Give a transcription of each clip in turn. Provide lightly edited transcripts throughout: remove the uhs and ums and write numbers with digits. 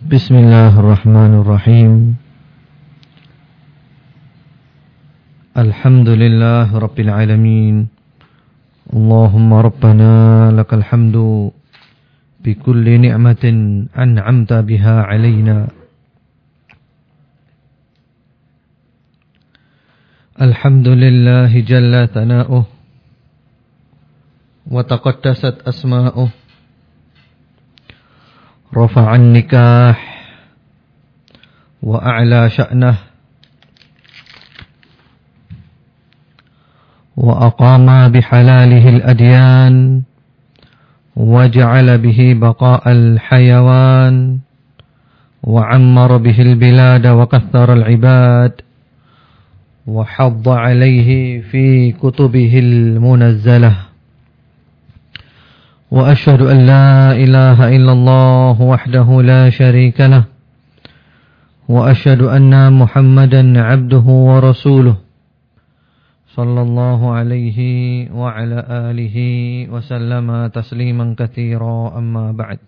Bismillahirrahmanirrahim. Alhamdulillah Rabbil Alamin. Allahumma Rabbana lakal hamdu bikulli ni'matin an'amta biha alaina. Alhamdulillah jalla thana'uh wa taqaddasat asma'uh. Rafa'an nikah wa a'la sya'nah wa aqama bihalalihi al-adyan wa ja'ala bihi baqa'al hayawan wa 'ammara bihi al-bilad wa kaththara al-'ibad wa hadda 'alayhi fi kutubihi al-munazzalah. وأشهد أن لا إله إلا الله وحده لا شريك له وأشهد أن محمدا عبده ورسوله صلى الله عليه وعلى آله وسلم تسليما كثيرا أما بعد.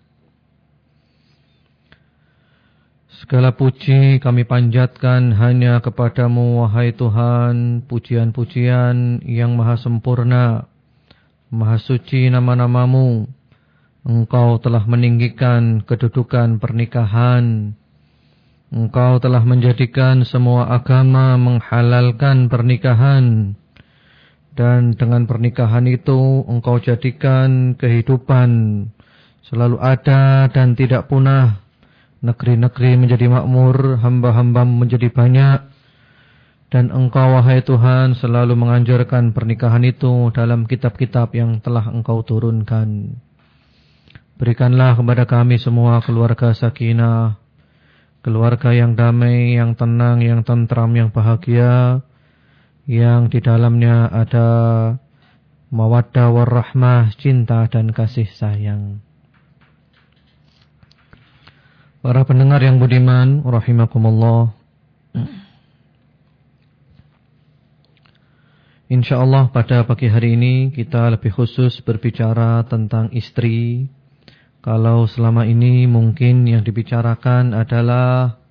Segala puji kami panjatkan hanya kepadamu wahai Tuhan, pujian-pujian yang maha sempurna, Maha suci nama-namamu. Engkau telah meninggikan kedudukan pernikahan. Engkau telah menjadikan semua agama menghalalkan pernikahan. Dan dengan pernikahan itu engkau jadikan kehidupan selalu ada dan tidak punah. Negeri-negeri menjadi makmur, hamba-hambamu menjadi banyak. Dan engkau wahai Tuhan selalu menganjurkan pernikahan itu dalam kitab-kitab yang telah engkau turunkan. Berikanlah kepada kami semua keluarga sakinah, keluarga yang damai, yang tenang, yang tentram, yang bahagia, yang di dalamnya ada mawaddah warahmah, cinta dan kasih sayang. Para pendengar yang budiman, rahimakumullah. InsyaAllah pada pagi hari ini kita lebih khusus berbicara tentang istri. Kalau selama ini mungkin yang dibicarakan adalah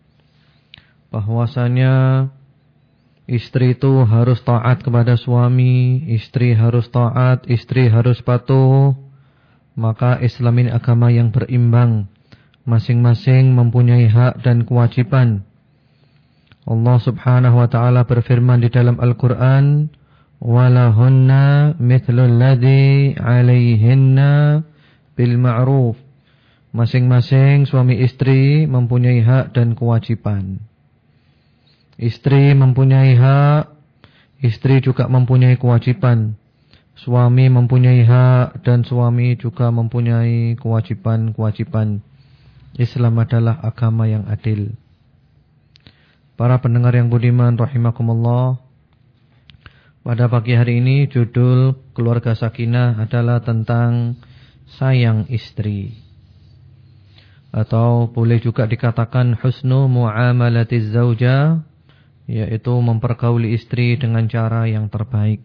bahwasanya istri itu harus taat kepada suami, istri harus taat, istri harus patuh. Maka Islam ini agama yang berimbang, masing-masing mempunyai hak dan kewajiban. Allah subhanahu wa ta'ala berfirman di dalam Al-Quran, walahunna mithlul ladzi alaihinna bil ma'ruf. Masing-masing suami istri mempunyai hak dan kewajiban. Istri mempunyai hak, istri juga mempunyai kewajiban. Suami mempunyai hak dan suami juga mempunyai kewajiban-kewajiban. Islam adalah agama yang adil. Para pendengar yang budiman rahimakumullah, pada pagi hari ini judul Keluarga Sakinah adalah tentang sayang istri, atau boleh juga dikatakan husnu muamalatiz zaujah, yaitu mempergauli istri dengan cara yang terbaik.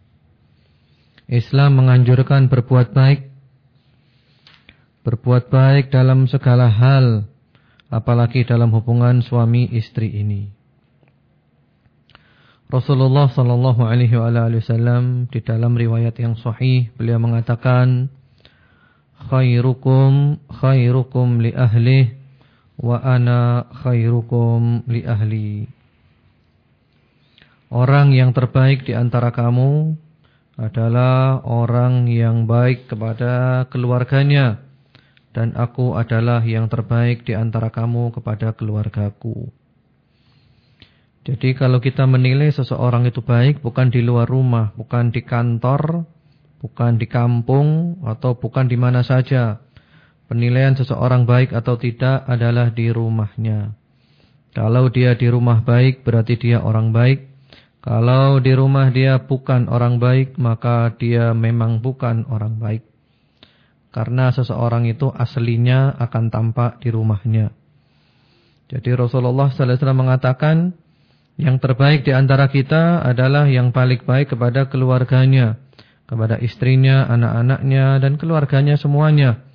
Islam menganjurkan berbuat baik dalam segala hal, apalagi dalam hubungan suami istri ini. Rasulullah sallallahu alaihi wasallam di dalam riwayat yang sahih beliau mengatakan, khairukum li ahlihi wa ana khairukum li ahli. Orang yang terbaik di antara kamu adalah orang yang baik kepada keluarganya, dan aku adalah yang terbaik di antara kamu kepada keluargaku. Jadi kalau kita menilai seseorang itu baik, bukan di luar rumah, bukan di kantor, bukan di kampung, atau bukan di mana saja. Penilaian seseorang baik atau tidak adalah di rumahnya. Kalau dia di rumah baik, berarti dia orang baik. Kalau di rumah dia bukan orang baik, maka dia memang bukan orang baik. Karena seseorang itu aslinya akan tampak di rumahnya. Jadi Rasulullah sallallahu alaihi wasallam mengatakan, yang terbaik di antara kita adalah yang paling baik kepada keluarganya, kepada istrinya, anak-anaknya, dan keluarganya semuanya.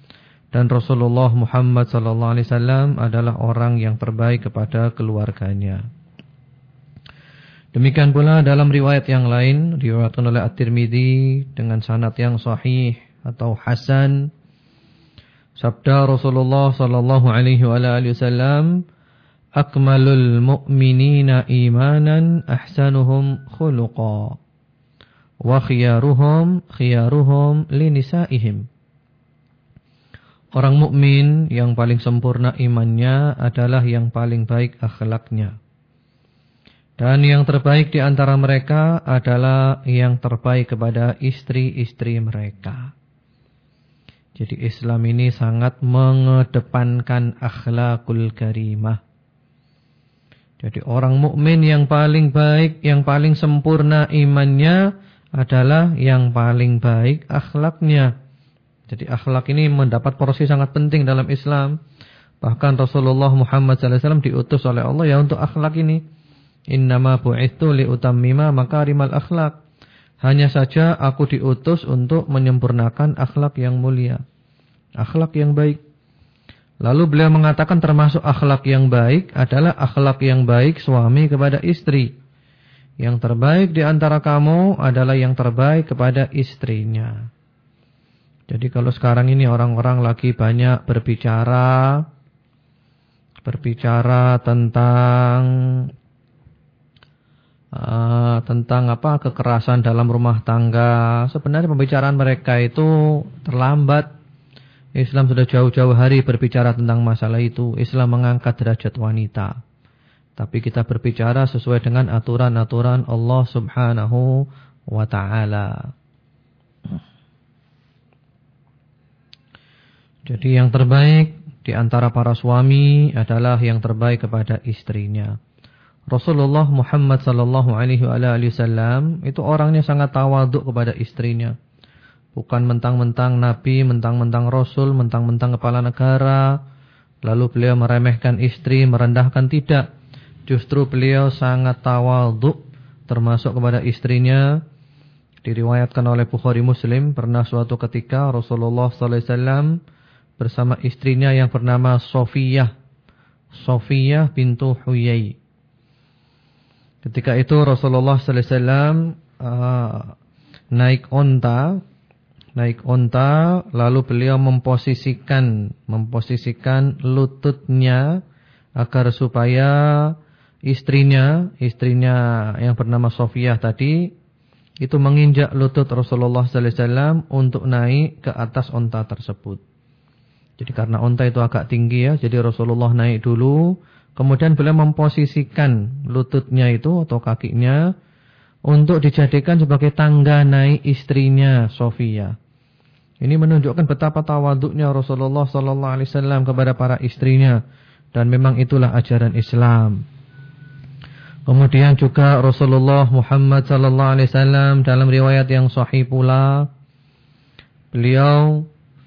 dan Rasulullah Muhammad sallallahu alaihi wasallam adalah orang yang terbaik kepada keluarganya. Demikian pula dalam riwayat yang lain, diriwayatkan oleh At-Tirmidzi dengan sanad yang sahih atau hasan, sabda Rasulullah sallallahu alaihi wasallam, akmalul mu'minina imanan ahsanuhum khuluqa wa khiyaruhum linisaihim. Orang mukmin yang paling sempurna imannya adalah yang paling baik akhlaknya. Dan yang terbaik di antara mereka adalah yang terbaik kepada istri-istri mereka. Jadi Islam ini sangat mengedepankan akhlakul karimah. Jadi orang mukmin yang paling baik, yang paling sempurna imannya adalah yang paling baik akhlaknya. Jadi akhlak ini mendapat porsi sangat penting dalam Islam. Bahkan Rasulullah Muhammad SAW diutus oleh Allah ya untuk akhlak ini. Innama bu'ithu liutammima makarimal akhlak. Hanya saja aku diutus untuk menyempurnakan akhlak yang mulia, akhlak yang baik. Lalu beliau mengatakan termasuk akhlak yang baik adalah akhlak yang baik suami kepada istri. Yang terbaik di antara kamu adalah yang terbaik kepada istrinya. Jadi kalau sekarang ini orang-orang lagi banyak berbicara tentang kekerasan dalam rumah tangga. Sebenarnya pembicaraan mereka itu terlambat. Islam sudah jauh-jauh hari berbicara tentang masalah itu. Islam mengangkat derajat wanita. Tapi kita berbicara sesuai dengan aturan-aturan Allah Subhanahu wa ta'ala. Jadi yang terbaik di antara para suami adalah yang terbaik kepada istrinya. Rasulullah Muhammad sallallahu alaihi wasallam itu orangnya sangat tawadhu kepada istrinya. Bukan mentang-mentang nabi, mentang-mentang rasul, mentang-mentang kepala negara, lalu beliau meremehkan istri, merendahkan, tidak. Justru beliau sangat tawadhu termasuk kepada istrinya. Diriwayatkan oleh Bukhari Muslim, pernah suatu ketika Rasulullah sallallahu alaihi wasallam bersama istrinya yang bernama Sofiyah bintu Huyai. Ketika itu Rasulullah sallallahu alaihi wasallam naik onta, lalu beliau memposisikan lututnya agar supaya istrinya yang bernama Sofiyah tadi itu menginjak lutut Rasulullah sallallahu alaihi wasallam untuk naik ke atas onta tersebut. Jadi karena onta itu agak tinggi ya, jadi Rasulullah naik dulu, kemudian beliau memposisikan lututnya itu atau kakinya untuk dijadikan sebagai tangga naik istrinya Sofiyah. Ini menunjukkan betapa tawaduknya Rasulullah sallallahu alaihi wasallam kepada para istrinya, dan memang itulah ajaran Islam. Kemudian juga Rasulullah Muhammad sallallahu alaihi wasallam dalam riwayat yang sahih pula, beliau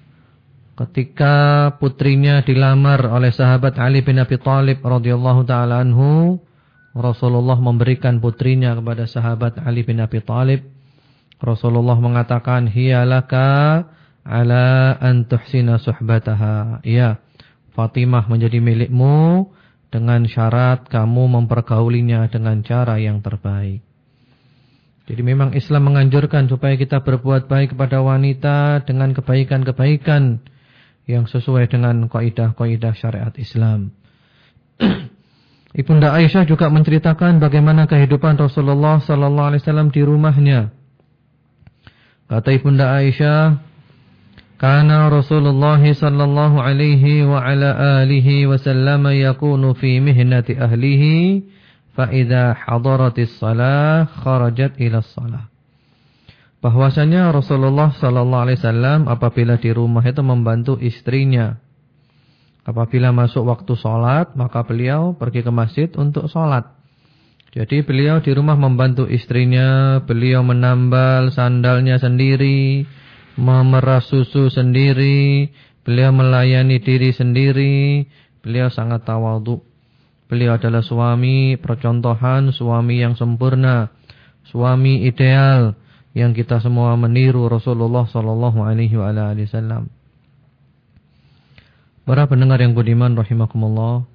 ketika putrinya dilamar oleh sahabat Ali bin Abi Thalib radhiyallahu taala anhu, Rasulullah memberikan putrinya kepada sahabat Ali bin Abi Thalib. Rasulullah mengatakan, "Hiya laka ala an tuhsina suhbataha." Ya, Fatimah menjadi milikmu dengan syarat kamu mempergaulinya dengan cara yang terbaik. Jadi memang Islam menganjurkan supaya kita berbuat baik kepada wanita dengan kebaikan-kebaikan yang sesuai dengan kaidah-kaidah syariat Islam. Ibunda Aisyah juga menceritakan bagaimana kehidupan Rasulullah sallallahu alaihi wasallam di rumahnya. Kata Ibunda Aisyah, "Kana Rasulullah sallallahu alaihi wa ala alihi wasallam yakunu fi mihnati ahlihi fa idza hadaratis shalah kharajat ila shalah." Bahwasanya Rasulullah sallallahu alaihi wasallam apabila di rumah itu membantu istrinya. Apabila masuk waktu sholat, maka beliau pergi ke masjid untuk sholat. Jadi beliau di rumah membantu istrinya, beliau menambal sandalnya sendiri, memeras susu sendiri, beliau melayani diri sendiri, beliau sangat tawadhu. Beliau adalah suami percontohan, suami yang sempurna, suami ideal yang kita semua meniru Rasulullah sallallahu alaihi wasallam. Para pendengar yang budiman rahimakumullah,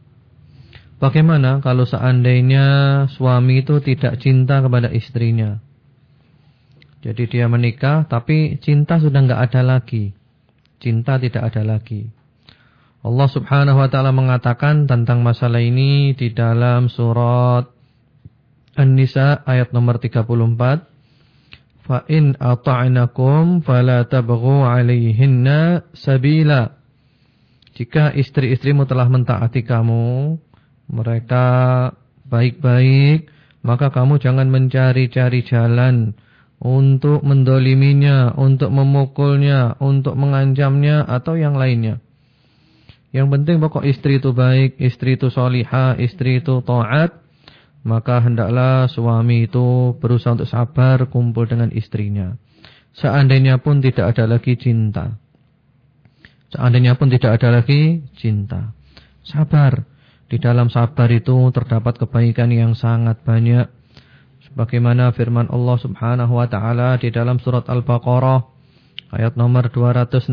bagaimana kalau seandainya suami itu tidak cinta kepada istrinya? Jadi dia menikah tapi cinta sudah enggak ada lagi. Cinta tidak ada lagi. Allah Subhanahu wa taala mengatakan tentang masalah ini di dalam surat An-Nisa ayat nomor 34. Fa in ata'nakum fala tabghu 'alaihinna sabila. Jika istri-istrimu telah mentaati kamu, mereka baik-baik, maka kamu jangan mencari-cari jalan untuk mendoliminya, untuk memukulnya, untuk mengancamnya, atau yang lainnya. Yang penting pokok istri itu baik, istri itu sholihah, istri itu taat, maka hendaklah suami itu berusaha untuk sabar kumpul dengan istrinya. Seandainya pun tidak ada lagi cinta. Seandainya pun tidak ada lagi cinta. Sabar. Di dalam sabar itu terdapat kebaikan yang sangat banyak. Sebagaimana firman Allah Subhanahu wa taala di dalam surat Al-Baqarah ayat nomor 216.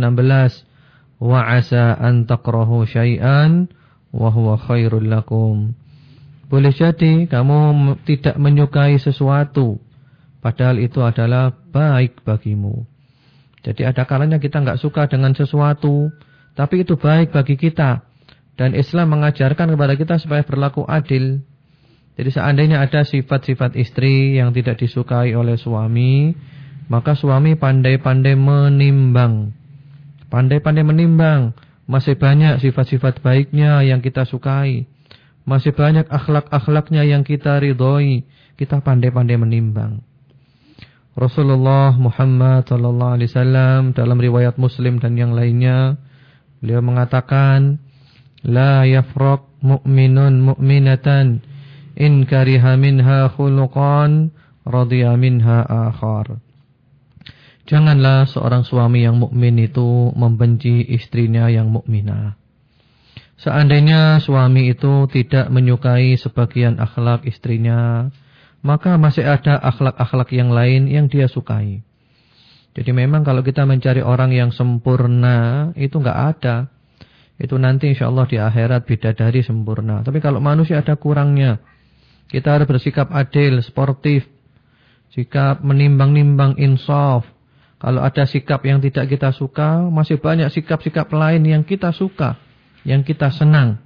Wa 'asa an takrahu syai'an wa huwa khairul lakum. Boleh jadi kamu tidak menyukai sesuatu, padahal itu adalah baik bagimu. Jadi ada kalanya kita enggak suka dengan sesuatu, tapi itu baik bagi kita. Dan Islam mengajarkan kepada kita supaya berlaku adil. Jadi seandainya ada sifat-sifat istri yang tidak disukai oleh suami, maka suami pandai-pandai menimbang. Pandai-pandai menimbang. Masih banyak sifat-sifat baiknya yang kita sukai. Masih banyak akhlak-akhlaknya yang kita ridhoi. Kita pandai-pandai menimbang. Rasulullah Muhammad sallallahu alaihi wasallam dalam riwayat Muslim dan yang lainnya, beliau mengatakan, la yafraq mu'minun mu'minatan in kariha minha khuluqan radiya minha akhar. Janganlah seorang suami yang mukmin itu membenci istrinya yang mukminah. Seandainya suami itu tidak menyukai sebagian akhlak istrinya, maka masih ada akhlak-akhlak yang lain yang dia sukai. Jadi memang kalau kita mencari orang yang sempurna, itu enggak ada. Itu nanti insyaallah di akhirat bidadari sempurna. Tapi kalau manusia ada kurangnya, kita harus bersikap adil, sportif, sikap menimbang-nimbang, insaf. Kalau ada sikap yang tidak kita suka, masih banyak sikap-sikap lain yang kita suka, yang kita senang.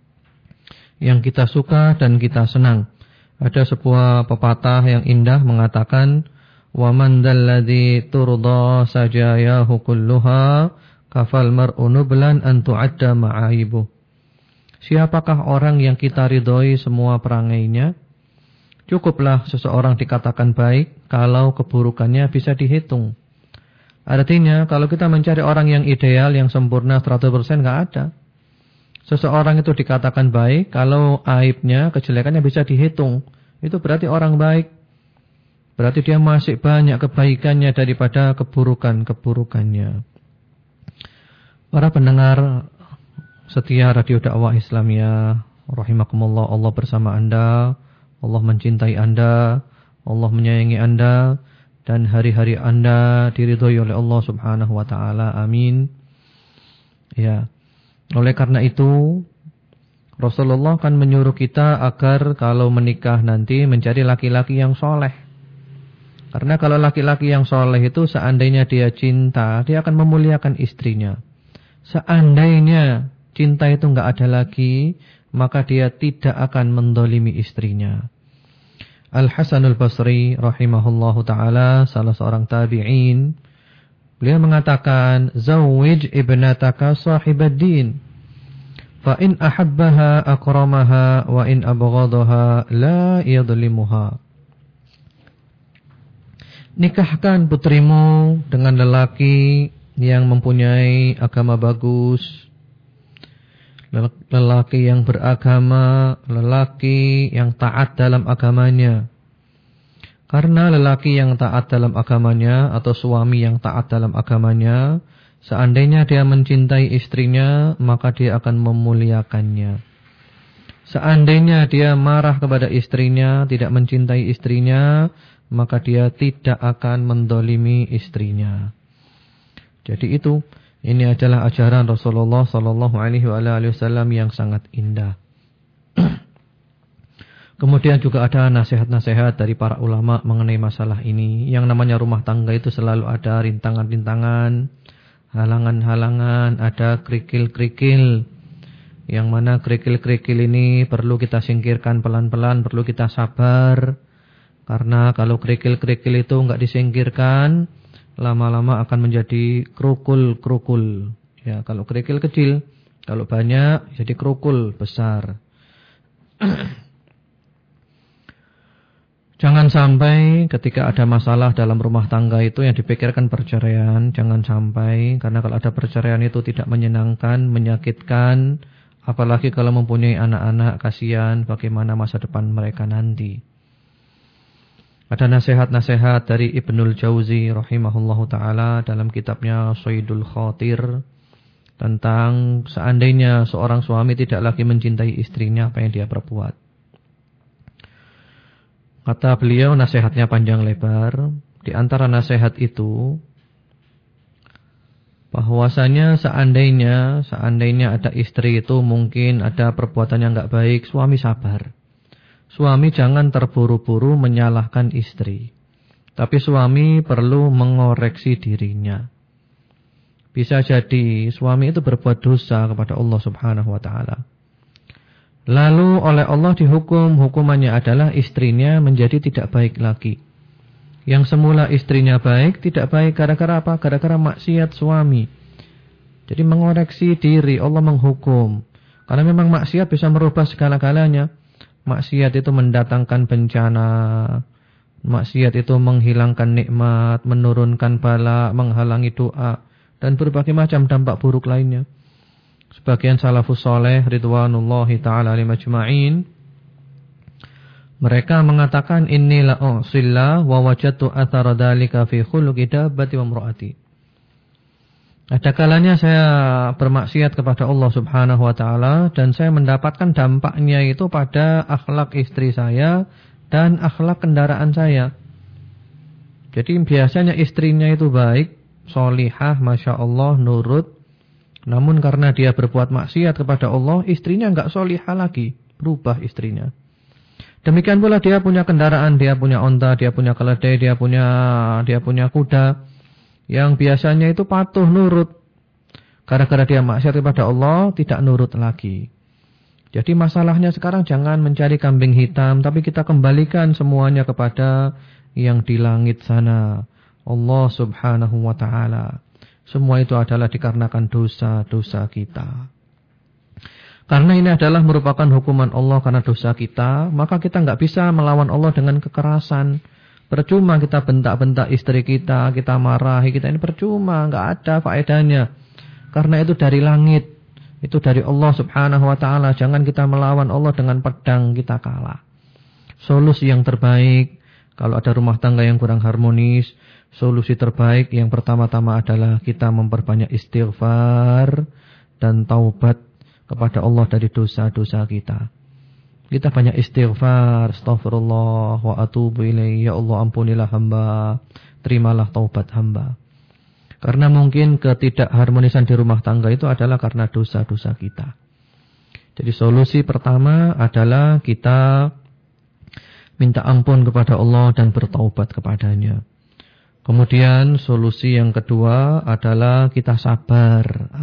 Yang kita suka dan kita senang. Ada sebuah pepatah yang indah mengatakan, wa man dalladzi turda sajayahu kulluha kafal mar'u nublan an tu'adda ma'aibu. Siapakah orang yang kita ridhoi semua perangainya? Cukuplah seseorang dikatakan baik kalau keburukannya bisa dihitung. Artinya kalau kita mencari orang yang ideal, yang sempurna 100% enggak ada. Seseorang itu dikatakan baik kalau aibnya, kejelekannya bisa dihitung. Itu berarti orang baik. Berarti dia masih banyak kebaikannya daripada keburukan-keburukannya. Para pendengar setia Radio Dakwah Islamiyah, rahimakumullah, Allah bersama Anda, Allah mencintai Anda, Allah menyayangi Anda, dan hari-hari Anda diridhoi oleh Allah Subhanahu wa taala. Amin. Ya. Oleh karena itu, Rasulullah kan menyuruh kita agar kalau menikah nanti mencari laki-laki yang soleh. Karena kalau laki-laki yang soleh itu seandainya dia cinta, dia akan memuliakan istrinya. Seandainya cinta itu enggak ada lagi, maka dia tidak akan mendolimi istrinya. Al-Hasanul Basri rahimahullahu ta'ala, salah seorang tabi'in, beliau mengatakan, zawwij ibnataka sahibad din, fa in ahabbaha akramaha wa in abghadaha la yadhlimuha. Nikahkan putrimu dengan lelaki yang mempunyai agama bagus, lelaki yang beragama, lelaki yang taat dalam agamanya. Karena lelaki yang taat dalam agamanya atau suami yang taat dalam agamanya, seandainya dia mencintai istrinya, maka dia akan memuliakannya. Seandainya dia marah kepada istrinya, tidak mencintai istrinya, maka dia tidak akan mendolimi istrinya. Jadi itu, Ini adalah ajaran Rasulullah sallallahu alaihi wasallam yang sangat indah. Kemudian juga ada nasihat-nasihat dari para ulama mengenai masalah ini. Yang namanya rumah tangga itu selalu ada rintangan-rintangan, halangan-halangan, ada kerikil-kerikil. Yang mana kerikil-kerikil ini perlu kita singkirkan pelan-pelan, perlu kita sabar. Karena kalau kerikil-kerikil itu enggak disingkirkan, lama-lama akan menjadi kerukul-kerukul. Ya, kalau kerikil kecil, kalau banyak jadi kerukul besar. Jangan sampai ketika ada masalah dalam rumah tangga itu yang dipikirkan perceraian. Jangan sampai, karena kalau ada perceraian itu tidak menyenangkan, menyakitkan. Apalagi kalau mempunyai anak-anak, kasihan bagaimana masa depan mereka nanti. Ada nasihat-nasihat dari Ibnul Jauzi rahimahullahu ta'ala dalam kitabnya Shaydul Khatir. Tentang seandainya seorang suami tidak lagi mencintai istrinya, apa yang dia perbuat. Kata beliau, nasihatnya panjang lebar. Di antara nasihat itu, bahwasanya seandainya ada istri itu mungkin ada perbuatan yang enggak baik, suami sabar. Suami jangan terburu-buru menyalahkan istri. Tapi suami perlu mengoreksi dirinya. Bisa jadi suami itu berbuat dosa kepada Allah Subhanahu wa taala. Lalu oleh Allah dihukum, hukumannya adalah istrinya menjadi tidak baik lagi. Yang semula istrinya baik, tidak baik gara-gara apa? Gara-gara maksiat suami. Jadi mengoreksi diri, Allah menghukum. Karena memang maksiat bisa merubah segala-galanya. Maksiat itu mendatangkan bencana. Maksiat itu menghilangkan nikmat, menurunkan bala, menghalangi doa. Dan berbagai macam dampak buruk lainnya. Sebagian salafus soleh ridwanullahi ta'ala alayhim ajma'in, mereka mengatakan inni la u'sillah wa wajadtu athara dzalika fi khuluqi dabbati wa imraati. Ada kalanya saya bermaksiat kepada Allah Subhanahu wa taala dan saya mendapatkan dampaknya itu pada akhlak istri saya dan akhlak kendaraan saya. Jadi biasanya istrinya itu baik, sholihah, masya Allah, nurut. Namun karena dia berbuat maksiat kepada Allah, istrinya enggak sholihah lagi, berubah istrinya. Demikian pula dia punya kendaraan, dia punya onta, dia punya keledai, dia punya kuda yang biasanya itu patuh nurut. Gara-gara dia maksiat kepada Allah, tidak nurut lagi. Jadi masalahnya sekarang jangan mencari kambing hitam, tapi kita kembalikan semuanya kepada yang di langit sana, Allah Subhanahu wa taala. Semua itu adalah dikarenakan dosa-dosa kita. Karena ini adalah merupakan hukuman Allah karena dosa kita, maka kita enggak bisa melawan Allah dengan kekerasan. Percuma kita bentak-bentak istri kita marahi kita, ini percuma, enggak ada faedahnya. Karena itu dari langit, itu dari Allah Subhanahu wa taala. Jangan kita melawan Allah dengan pedang, kita kalah. Solusi yang terbaik kalau ada rumah tangga yang kurang harmonis, solusi terbaik yang pertama-tama adalah kita memperbanyak istighfar dan taubat kepada Allah dari dosa-dosa kita. Kita banyak istighfar, astaghfirullah wa atubu ilaih, ya Allah ampunilah hamba, terimalah taubat hamba. Karena mungkin ketidakharmonisan di rumah tangga itu adalah karena dosa-dosa kita. Jadi solusi pertama adalah kita minta ampun kepada Allah dan bertaubat kepadanya. Kemudian solusi yang kedua adalah kita sabar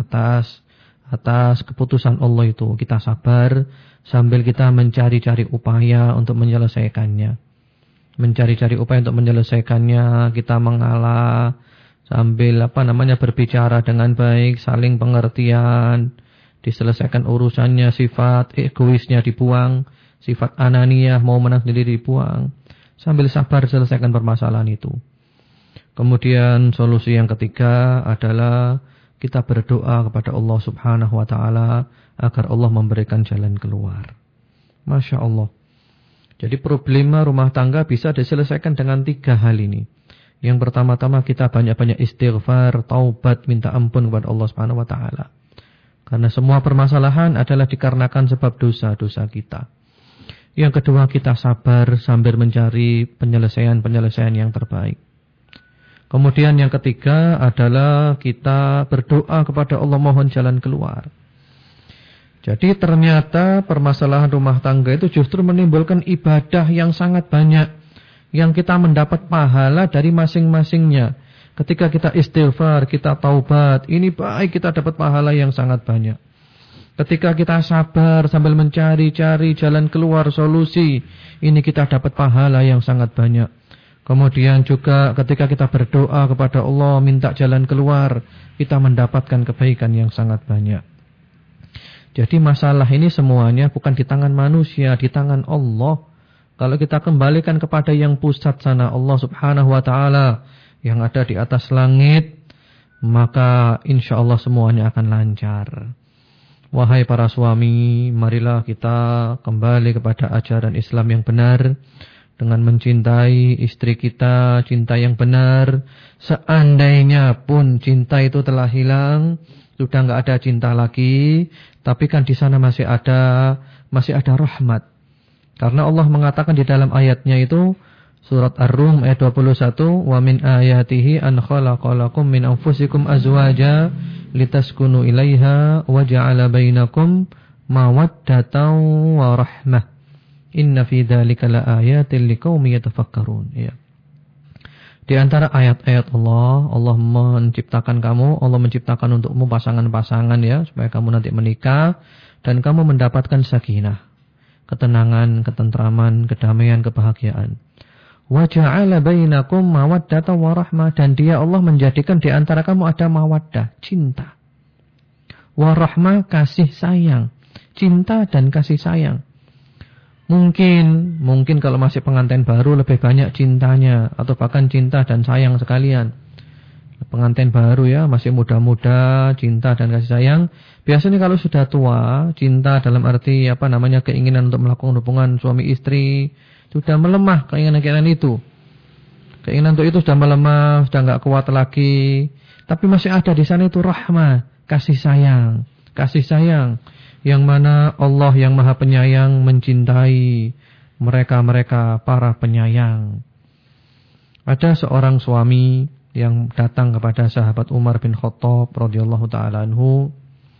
atas keputusan Allah itu. Kita sabar sambil kita mencari-cari upaya untuk menyelesaikannya. Mencari-cari upaya untuk menyelesaikannya, kita mengalah sambil berbicara dengan baik, saling pengertian, diselesaikan urusannya, sifat egoisnya dibuang, sifat ananiyah mau menang sendiri dibuang, sambil sabar selesaikan permasalahan itu. Kemudian solusi yang ketiga adalah kita berdoa kepada Allah Subhanahu wa taala agar Allah memberikan jalan keluar. Masya Allah. Jadi problema rumah tangga bisa diselesaikan dengan 3 hal ini. Yang pertama-tama kita banyak-banyak istighfar, taubat, minta ampun kepada Allah Subhanahu wa taala. Karena semua permasalahan adalah dikarenakan sebab dosa-dosa kita. Yang kedua, kita sabar sambil mencari penyelesaian yang terbaik. Kemudian yang ketiga adalah kita berdoa kepada Allah mohon jalan keluar. Jadi ternyata permasalahan rumah tangga itu justru menimbulkan ibadah yang sangat banyak, yang kita mendapat pahala dari masing-masingnya. Ketika kita istighfar, kita taubat, ini baik, kita dapat pahala yang sangat banyak. Ketika kita sabar sambil mencari-cari jalan keluar, solusi, ini kita dapat pahala yang sangat banyak. Kemudian juga ketika kita berdoa kepada Allah, minta jalan keluar, kita mendapatkan kebaikan yang sangat banyak. Jadi masalah ini semuanya bukan di tangan manusia, di tangan Allah. Kalau kita kembalikan kepada yang pusat sana, Allah subhanahu wa ta'ala, yang ada di atas langit, maka insya Allah semuanya akan lancar. Wahai para suami, marilah kita kembali kepada ajaran Islam yang benar, dengan mencintai istri kita, cinta yang benar. Seandainya pun cinta itu telah hilang, sudah enggak ada cinta lagi, tapi kan di sana masih ada rahmat. Karena Allah mengatakan di dalam ayatnya itu, surat Ar-Rum ayat 21, wa min ayatihi an khalaqalakum min anfusikum azwaja litaskunu ilaiha wa ja'ala bainakum mawaddatan wa rahmah. Inna fi dzalika laayatin liqaumin yatafakkarun. Ya. Di antara ayat-ayat Allah menciptakan kamu, Allah menciptakan untukmu pasangan-pasangan ya, supaya kamu nanti menikah dan kamu mendapatkan sakinah, ketenangan, ketentraman, kedamaian, kebahagiaan. Wa ja'ala bainakum mawaddatan wa rahmah, dan Dia Allah menjadikan di antara kamu ada mawaddah, cinta. Wa rahmah, kasih sayang, cinta dan kasih sayang. Mungkin kalau masih pengantin baru lebih banyak cintanya, atau bahkan cinta dan sayang sekalian. Pengantin baru ya, masih muda-muda, cinta dan kasih sayang. Biasanya kalau sudah tua, cinta dalam arti keinginan untuk melakukan hubungan suami istri sudah melemah, keinginan itu. Keinginan untuk itu sudah melemah, sudah enggak kuat lagi. Tapi masih ada di sana itu rahmah, kasih sayang. Kasih sayang yang mana Allah yang Maha Penyayang mencintai mereka-mereka para penyayang. Ada seorang suami yang datang kepada sahabat Umar bin Khattab radhiyallahu taala anhu.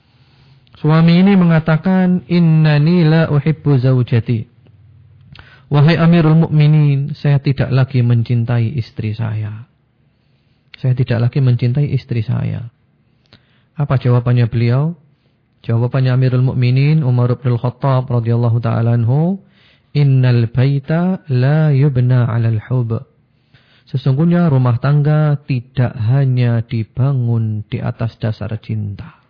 Suami ini mengatakan, "Innani la uhibbu zaujati." Wahai Amirul Mukminin, saya tidak lagi mencintai istri saya. Saya tidak lagi mencintai istri saya. Apa jawabannya beliau? Jawabannya Amirul Mukminin Umar bin Khattab radhiyallahu taala anhu, "Innal baita la yubna 'alal hub." Sesungguhnya rumah tangga tidak hanya dibangun di atas dasar cinta.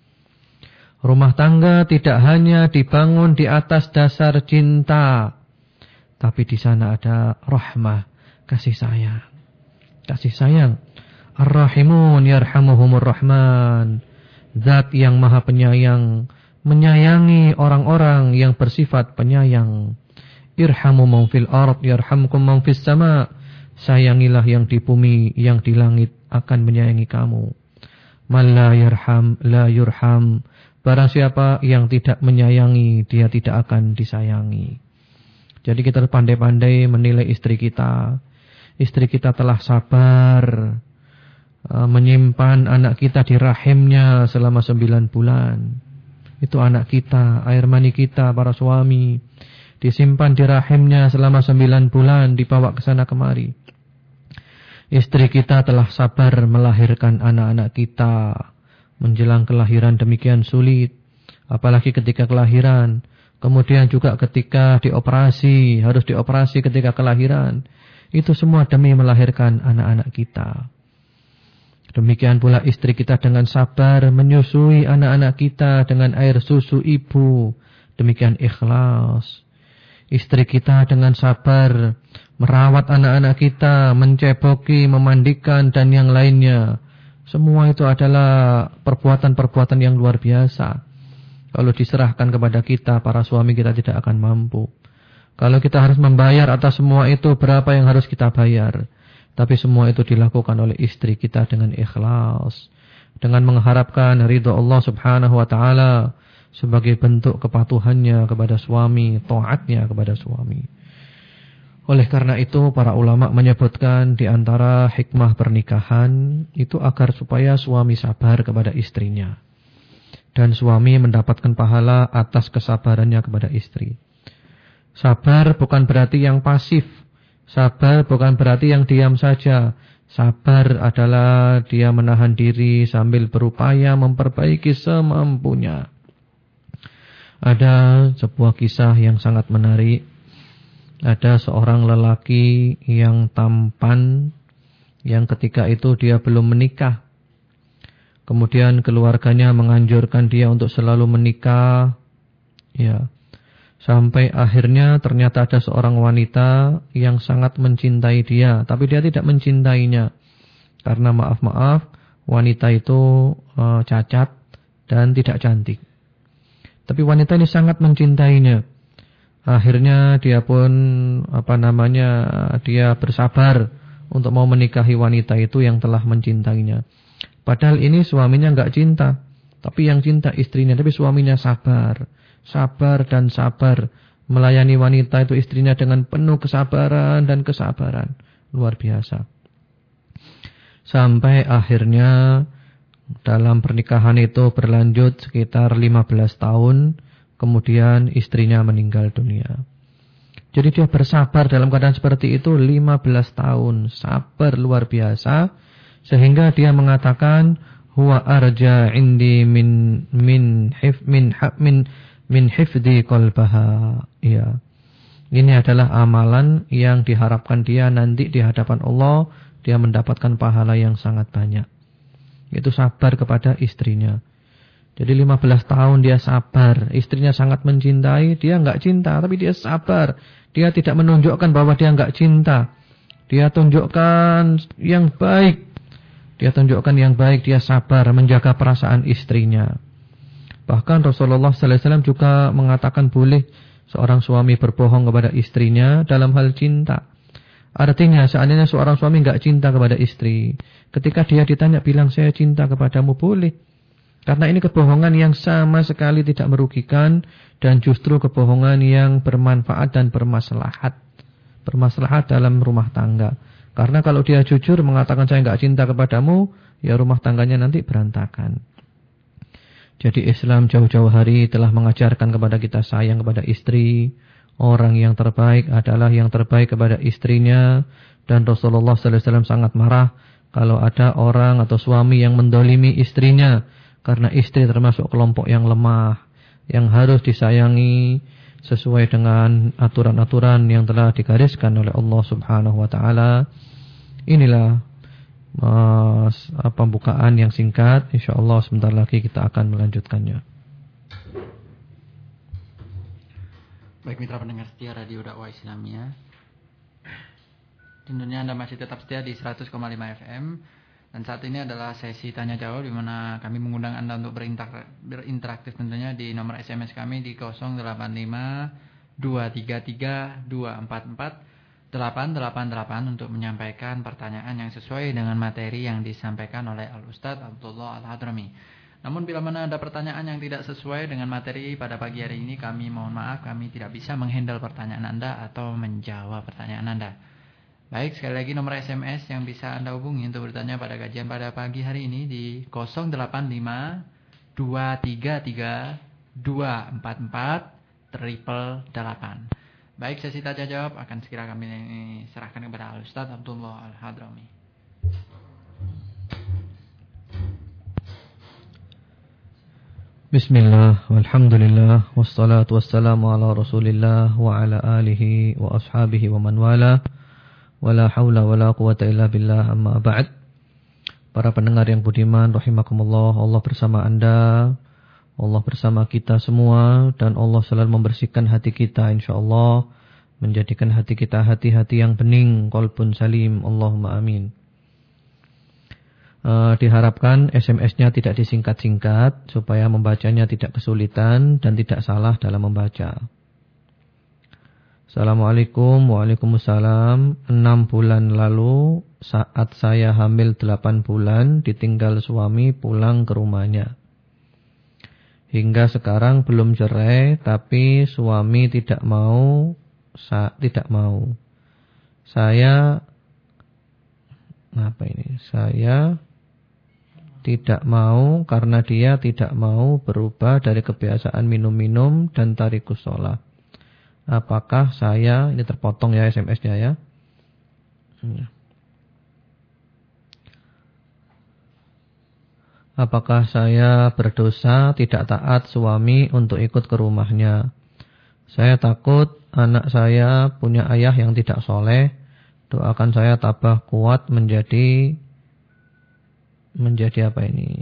Rumah tangga tidak hanya dibangun di atas dasar cinta, tapi di sana ada rahmah, kasih sayang. Kasih sayang. Ar-rahimun yarhamuhumur rahman. Zat yang Maha Penyayang menyayangi orang-orang yang bersifat penyayang. Irhamu man fil ard yarhamkum man fis sama. Sayangilah yang di bumi, yang di langit akan menyayangi kamu. Man la yarham la yurham. Barang siapa yang tidak menyayangi, dia tidak akan disayangi. Jadi kita pandai-pandai menilai istri kita. Istri kita telah sabar menyimpan anak kita di rahimnya selama 9 bulan. Itu anak kita, air mani kita, para suami, disimpan di rahimnya selama 9 bulan, dibawa ke sana kemari. Istri kita telah sabar melahirkan anak-anak kita. Menjelang kelahiran demikian sulit, apalagi ketika kelahiran. Kemudian juga ketika dioperasi, harus dioperasi ketika kelahiran. Itu semua demi melahirkan anak-anak kita. Demikian pula istri kita dengan sabar menyusui anak-anak kita dengan air susu ibu. Demikian ikhlas. Istri kita dengan sabar merawat anak-anak kita, menceboki, memandikan dan yang lainnya. Semua itu adalah perbuatan-perbuatan yang luar biasa. Kalau diserahkan kepada kita, para suami, kita tidak akan mampu. Kalau kita harus membayar atas semua itu, berapa yang harus kita bayar? Tapi semua itu dilakukan oleh istri kita dengan ikhlas, dengan mengharapkan ridha Allah subhanahu wa ta'ala sebagai bentuk kepatuhannya kepada suami, taatnya kepada suami. Oleh karena itu para ulama menyebutkan di antara hikmah pernikahan itu agar supaya suami sabar kepada istrinya. Dan suami mendapatkan pahala atas kesabarannya kepada istri. Sabar bukan berarti yang pasif. Sabar bukan berarti yang diam saja. Sabar adalah dia menahan diri sambil berupaya memperbaiki semampunya. Ada sebuah kisah yang sangat menarik. Ada seorang lelaki yang tampan, yang ketika itu dia belum menikah. Kemudian keluarganya menganjurkan dia untuk selalu menikah. Ya. Sampai akhirnya ternyata ada seorang wanita yang sangat mencintai dia, tapi dia tidak mencintainya. Karena maaf-maaf, wanita itu cacat dan tidak cantik. Tapi wanita ini sangat mencintainya. Akhirnya dia pun dia bersabar untuk mau menikahi wanita itu yang telah mencintainya. Padahal ini suaminya enggak cinta, tapi yang cinta istrinya, tapi suaminya sabar. Sabar dan sabar melayani wanita itu istrinya dengan penuh kesabaran dan kesabaran. Luar biasa. Sampai akhirnya dalam pernikahan itu berlanjut sekitar 15 tahun. Kemudian istrinya meninggal dunia. Jadi dia bersabar dalam keadaan seperti itu 15 tahun. Sabar luar biasa. Sehingga dia mengatakan, huwa arja indi min hifdi qalbaha. Ya. Ini adalah amalan yang diharapkan dia nanti di hadapan Allah. Dia mendapatkan pahala yang sangat banyak. Yaitu sabar kepada istrinya. Jadi 15 tahun dia sabar. Istrinya sangat mencintai. Dia enggak cinta, tapi dia sabar. Dia tidak menunjukkan bahwa dia enggak cinta. Dia tunjukkan yang baik. Dia sabar menjaga perasaan istrinya. Bahkan Rasulullah SAW juga mengatakan boleh seorang suami berbohong kepada istrinya dalam hal cinta. Artinya seandainya seorang suami enggak cinta kepada istri, ketika dia ditanya bilang saya cinta kepadamu, boleh. Karena ini kebohongan yang sama sekali tidak merugikan dan justru kebohongan yang bermanfaat dan bermaslahat. Bermaslahat dalam rumah tangga. Karena kalau dia jujur mengatakan saya enggak cinta kepadamu, ya rumah tangganya nanti berantakan. Jadi Islam jauh-jauh hari telah mengajarkan kepada kita sayang kepada istri. Orang yang terbaik adalah yang terbaik kepada istrinya. Dan Rasulullah SAW sangat marah kalau ada orang atau suami yang mendolimi istrinya. Karena istri termasuk kelompok yang lemah, yang harus disayangi sesuai dengan aturan-aturan yang telah digariskan oleh Allah Subhanahu wa taala. Inilah pembukaan yang singkat. Insyaallah sebentar lagi kita akan melanjutkannya. Baik mitra pendengar setia Radio Dakwah Islamiyah. Tentunya Anda masih tetap setia di 100,5 FM. Dan saat ini adalah sesi tanya jawab di mana kami mengundang Anda untuk berinteraktif tentunya di nomor SMS kami di 085 233 244 888 untuk menyampaikan pertanyaan yang sesuai dengan materi yang disampaikan oleh Al-Ustadz Abdullah Al-Hadrami. Namun bila mana ada pertanyaan yang tidak sesuai dengan materi pada pagi hari ini, kami mohon maaf, kami tidak bisa menghandle pertanyaan Anda atau menjawab pertanyaan Anda. Baik, sekali lagi nomor SMS yang bisa Anda hubungi untuk bertanya pada kajian pada pagi hari ini di 085 233 244 888. Baik, sesi tanya jawab akan segera kami serahkan kepada Al-Ustadz Abdullah Al-Hadrami. Bismillah, walhamdulillah, wassalatu wassalamu ala rasulillah wa ala alihi wa ashabihi wa man wala. Wala haula wala quwata illa billah, amma ba'd. Para pendengar yang budiman rahimakumullah, Allah bersama Anda, Allah bersama kita semua, dan Allah selalu membersihkan hati kita insyaallah, menjadikan hati kita hati-hati yang bening, qalbun salim, Allahumma amin. Diharapkan SMS-nya tidak disingkat-singkat supaya membacanya tidak kesulitan dan tidak salah dalam membaca. Assalamualaikum. Waalaikumsalam. 6 bulan lalu saat saya hamil 8 bulan ditinggal suami pulang ke rumahnya. Hingga sekarang belum cerai, tapi suami tidak mau. Saya tidak mau karena dia tidak mau berubah dari kebiasaan minum-minum dan tarikus sholat. Apakah saya, ini terpotong ya SMS-nya ya. Apakah saya berdosa tidak taat suami untuk ikut ke rumahnya? Saya takut anak saya punya ayah yang tidak soleh. Doakan saya tabah kuat menjadi apa ini?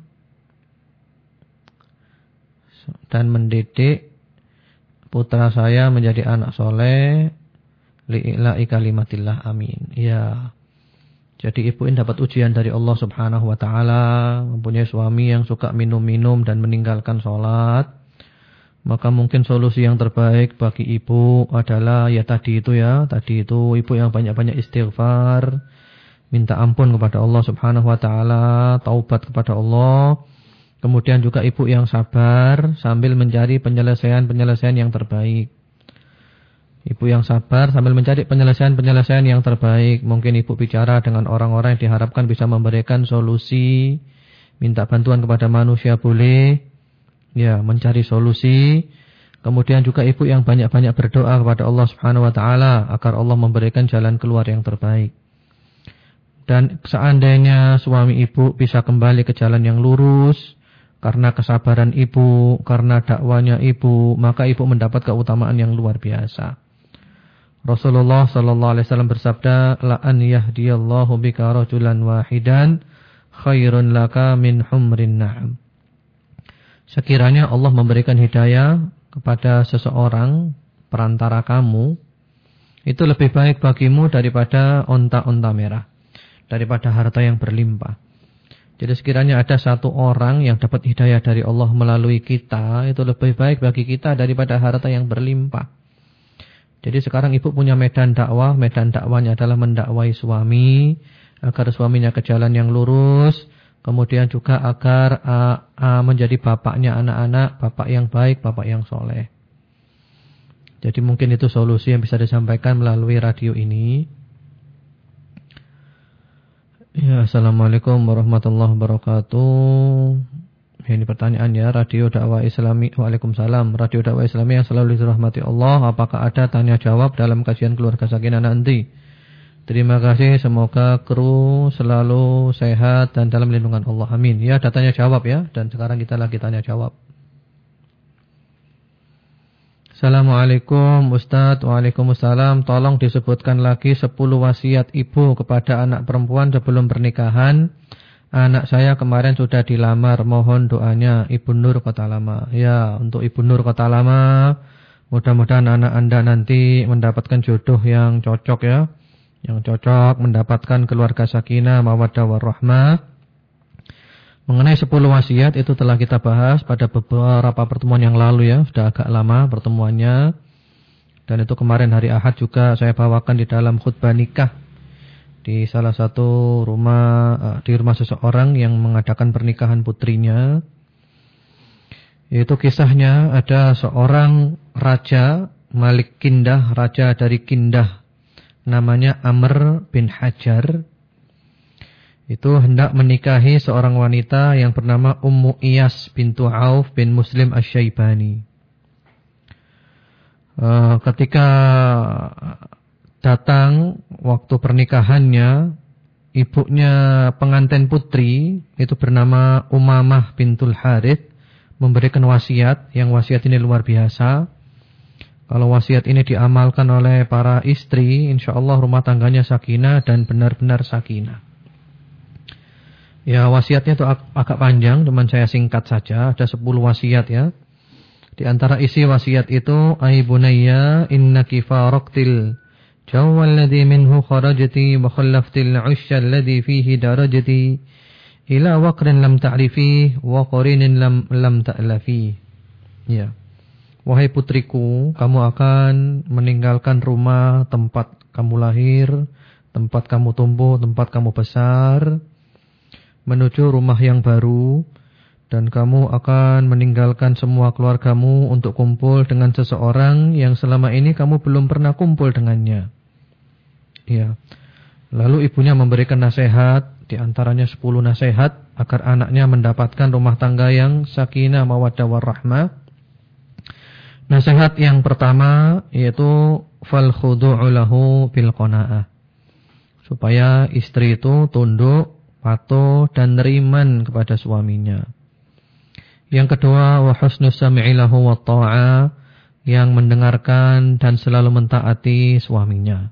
Dan mendidik putra saya menjadi anak soleh. Li'ila'i kalimatillah, amin. Ya. Jadi ibu ini dapat ujian dari Allah Subhanahu wa taala, mempunyai suami yang suka minum-minum dan meninggalkan sholat. Maka mungkin solusi yang terbaik bagi ibu adalah tadi itu ibu yang banyak-banyak istighfar, minta ampun kepada Allah Subhanahu wa taala, taubat kepada Allah. Kemudian juga ibu yang sabar sambil mencari penyelesaian yang terbaik. Ibu yang sabar sambil mencari penyelesaian yang terbaik. Mungkin ibu bicara dengan orang-orang yang diharapkan bisa memberikan solusi. Minta bantuan kepada manusia boleh. Ya, mencari solusi. Kemudian juga ibu yang banyak-banyak berdoa kepada Allah Subhanahu wa taala agar Allah memberikan jalan keluar yang terbaik. Dan seandainya suami ibu bisa kembali ke jalan yang lurus karena kesabaran ibu, karena dakwanya ibu, maka ibu mendapat keutamaan yang luar biasa. Rasulullah sallallahu alaihi wasallam bersabda, la an yahdiyallahu bika rajulan wahidan khairun laka min humrin na'am. Sekiranya Allah memberikan hidayah kepada seseorang perantara kamu, itu lebih baik bagimu daripada onta-onta merah, daripada harta yang berlimpah. Jadi sekiranya ada satu orang yang dapat hidayah dari Allah melalui kita, itu lebih baik bagi kita daripada harta yang berlimpah. Jadi sekarang ibu punya medan dakwahnya adalah mendakwai suami agar suaminya ke jalan yang lurus, kemudian juga agar menjadi bapaknya anak-anak, bapak yang baik, bapak yang soleh. Jadi mungkin itu solusi yang bisa disampaikan melalui radio ini. Ya, assalamualaikum warahmatullahi wabarakatuh. Ini pertanyaan ya, Radio Dakwah Islami. Waalaikumsalam. Radio Dakwah Islami yang selalu dirahmati Allah, apakah ada tanya jawab dalam kajian keluarga sakinah nanti? Terima kasih, semoga kru selalu sehat dan dalam lindungan Allah. Amin. Ya, ada tanya jawab ya, dan sekarang kita lagi tanya jawab. Assalamualaikum Ustadz. Waalaikumsalam. Tolong disebutkan lagi 10 wasiat ibu kepada anak perempuan sebelum pernikahan. Anak saya kemarin sudah dilamar, mohon doanya. Ibu Nur Kota Lama. Ya, untuk Ibu Nur Kota Lama, mudah-mudahan anak Anda nanti mendapatkan jodoh yang cocok ya. Yang cocok, mendapatkan keluarga sakinah, mawaddah warahmah. Mengenai 10 wasiat itu telah kita bahas pada beberapa pertemuan yang lalu ya. Sudah agak lama pertemuannya. Dan itu kemarin hari Ahad juga saya bawakan di dalam khutbah nikah. Di salah satu rumah, di rumah seseorang yang mengadakan pernikahan putrinya. Itu kisahnya ada seorang raja, Malik Kindah, raja dari Kindah. Namanya Amr bin Hajar. Itu hendak menikahi seorang wanita yang bernama Ummu Iyas bintu Auf bin Muslim Asy-Syaibani. Ketika datang waktu pernikahannya, ibunya pengantin putri itu bernama Umamah bintul Harith memberikan wasiat, yang wasiat ini luar biasa. Kalau wasiat ini diamalkan oleh para istri, insyaallah rumah tangganya sakinah dan benar-benar sakinah. Ya, wasiatnya itu agak panjang, cuman saya singkat saja. Ada 10 wasiat ya. Di antara isi wasiat itu, ay bunayya innaki faraqtil jawwa alladhi minhu kharajti wa khallaftil 'ushya alladhi fihi darajti ila waqrin lam ta'rifi wa qarinin lam ta'lafi. Ya. Wahai putriku, kamu akan meninggalkan rumah tempat kamu lahir, tempat kamu tumbuh, tempat kamu besar, menuju rumah yang baru, dan kamu akan meninggalkan semua keluargamu untuk kumpul dengan seseorang yang selama ini kamu belum pernah kumpul dengannya. Ya. Lalu ibunya memberikan nasihat, di antaranya 10 nasihat agar anaknya mendapatkan rumah tangga yang sakinah, mawaddah warahmah. Nasihat yang pertama yaitu fal khudu'u lahu bil qanaah. Supaya istri itu tunduk, patuh dan neriman kepada suaminya. Yang kedua wa husnus sam'i lahu wat ta'ah, yang mendengarkan dan selalu mentaati suaminya.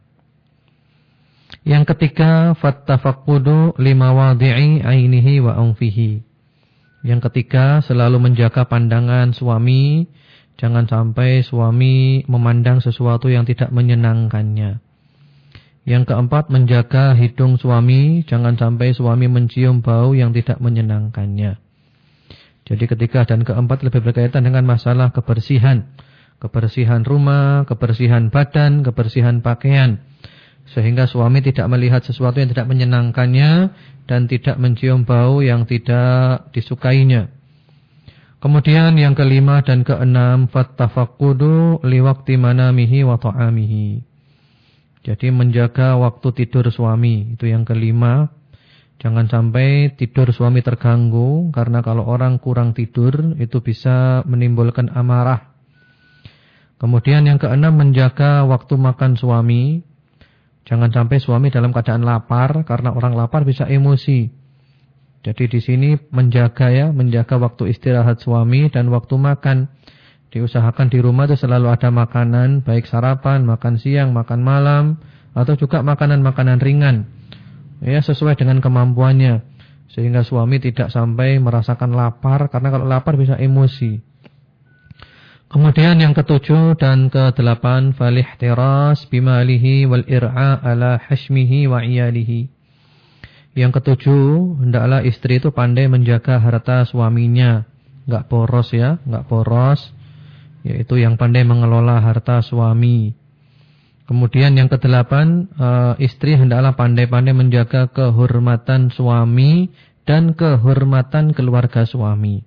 Yang ketiga, fattafaqqudu limawadi'i ainihi wa anfihi. Yang ketiga, selalu menjaga pandangan suami, jangan sampai suami memandang sesuatu yang tidak menyenangkannya. Yang keempat, menjaga hidung suami, jangan sampai suami mencium bau yang tidak menyenangkannya. Jadi ketiga dan keempat lebih berkaitan dengan masalah kebersihan. Kebersihan rumah, kebersihan badan, kebersihan pakaian. Sehingga suami tidak melihat sesuatu yang tidak menyenangkannya dan tidak mencium bau yang tidak disukainya. Kemudian yang kelima dan keenam, fattafaqqudu liwaqti manamihi wa ta'amihi. Jadi menjaga waktu tidur suami, itu yang kelima. Jangan sampai tidur suami terganggu, karena kalau orang kurang tidur itu bisa menimbulkan amarah. Kemudian yang keenam, menjaga waktu makan suami. Jangan sampai suami dalam keadaan lapar, karena orang lapar bisa emosi. Jadi di sini menjaga waktu istirahat suami dan waktu makan. Diusahakan di rumah itu selalu ada makanan, baik sarapan, makan siang, makan malam, atau juga makanan-makanan ringan. Ya, sesuai dengan kemampuannya. Sehingga suami tidak sampai merasakan lapar, karena kalau lapar bisa emosi. Kemudian yang ketujuh dan kedelapan, falihtiras bimalihi wal ir'a ala hashmihi wa iyalihi. Yang ketujuh, hendaklah istri itu pandai menjaga harta suaminya, enggak boros ya, enggak boros, yaitu yang pandai mengelola harta suami. Kemudian yang kedelapan, istri hendaklah pandai-pandai menjaga kehormatan suami dan kehormatan keluarga suami.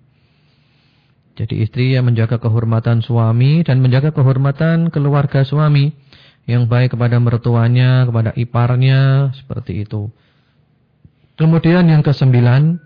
Jadi istri yang menjaga kehormatan suami dan menjaga kehormatan keluarga suami, yang baik kepada mertuanya, kepada iparnya, seperti itu. Kemudian yang kesembilan,